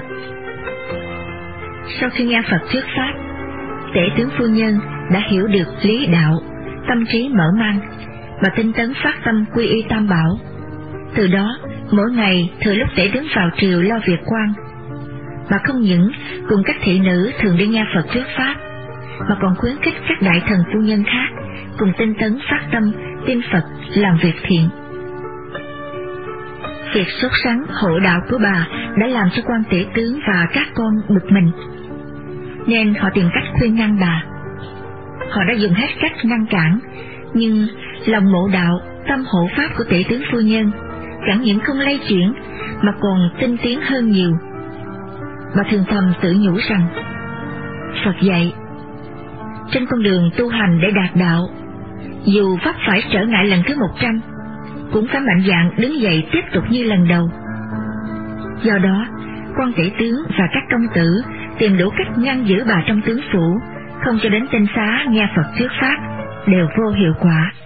Speaker 1: Sau khi nghe Phật thuyết pháp, tể tướng phu nhân đã hiểu được lý đạo, tâm trí mở mang, và tinh tấn phát tâm quy y tam bảo. Từ đó, mỗi ngày thời lúc tể tướng vào triều lo việc quan, bà không những cùng các thị nữ thường đi nghe Phật thuyết pháp, mà còn khuyến khích các đại thần phu nhân khác cùng tinh tấn phát tâm tin Phật, làm việc thiện. Việc sốt sắng hộ đạo của bà đã làm cho quan tể tướng và các con bực mình, nên họ tìm cách khuyên ngăn bà. Họ đã dùng hết cách ngăn cản, nhưng lòng mộ đạo, tâm hộ pháp của tể tướng phu nhân chẳng những không lay chuyển mà còn tinh tiến hơn nhiều. Bà thường thầm tự nhủ rằng Phật dạy, trên con đường tu hành để đạt đạo, dù vấp phải trở ngại lần thứ một trăm, cũng phải mạnh dạn đứng dậy tiếp tục như lần đầu. Do đó, quan tể tướng và các công tử tìm đủ cách ngăn giữ bà trong tướng phủ, không cho đến tinh xá nghe Phật thuyết pháp, đều vô hiệu quả.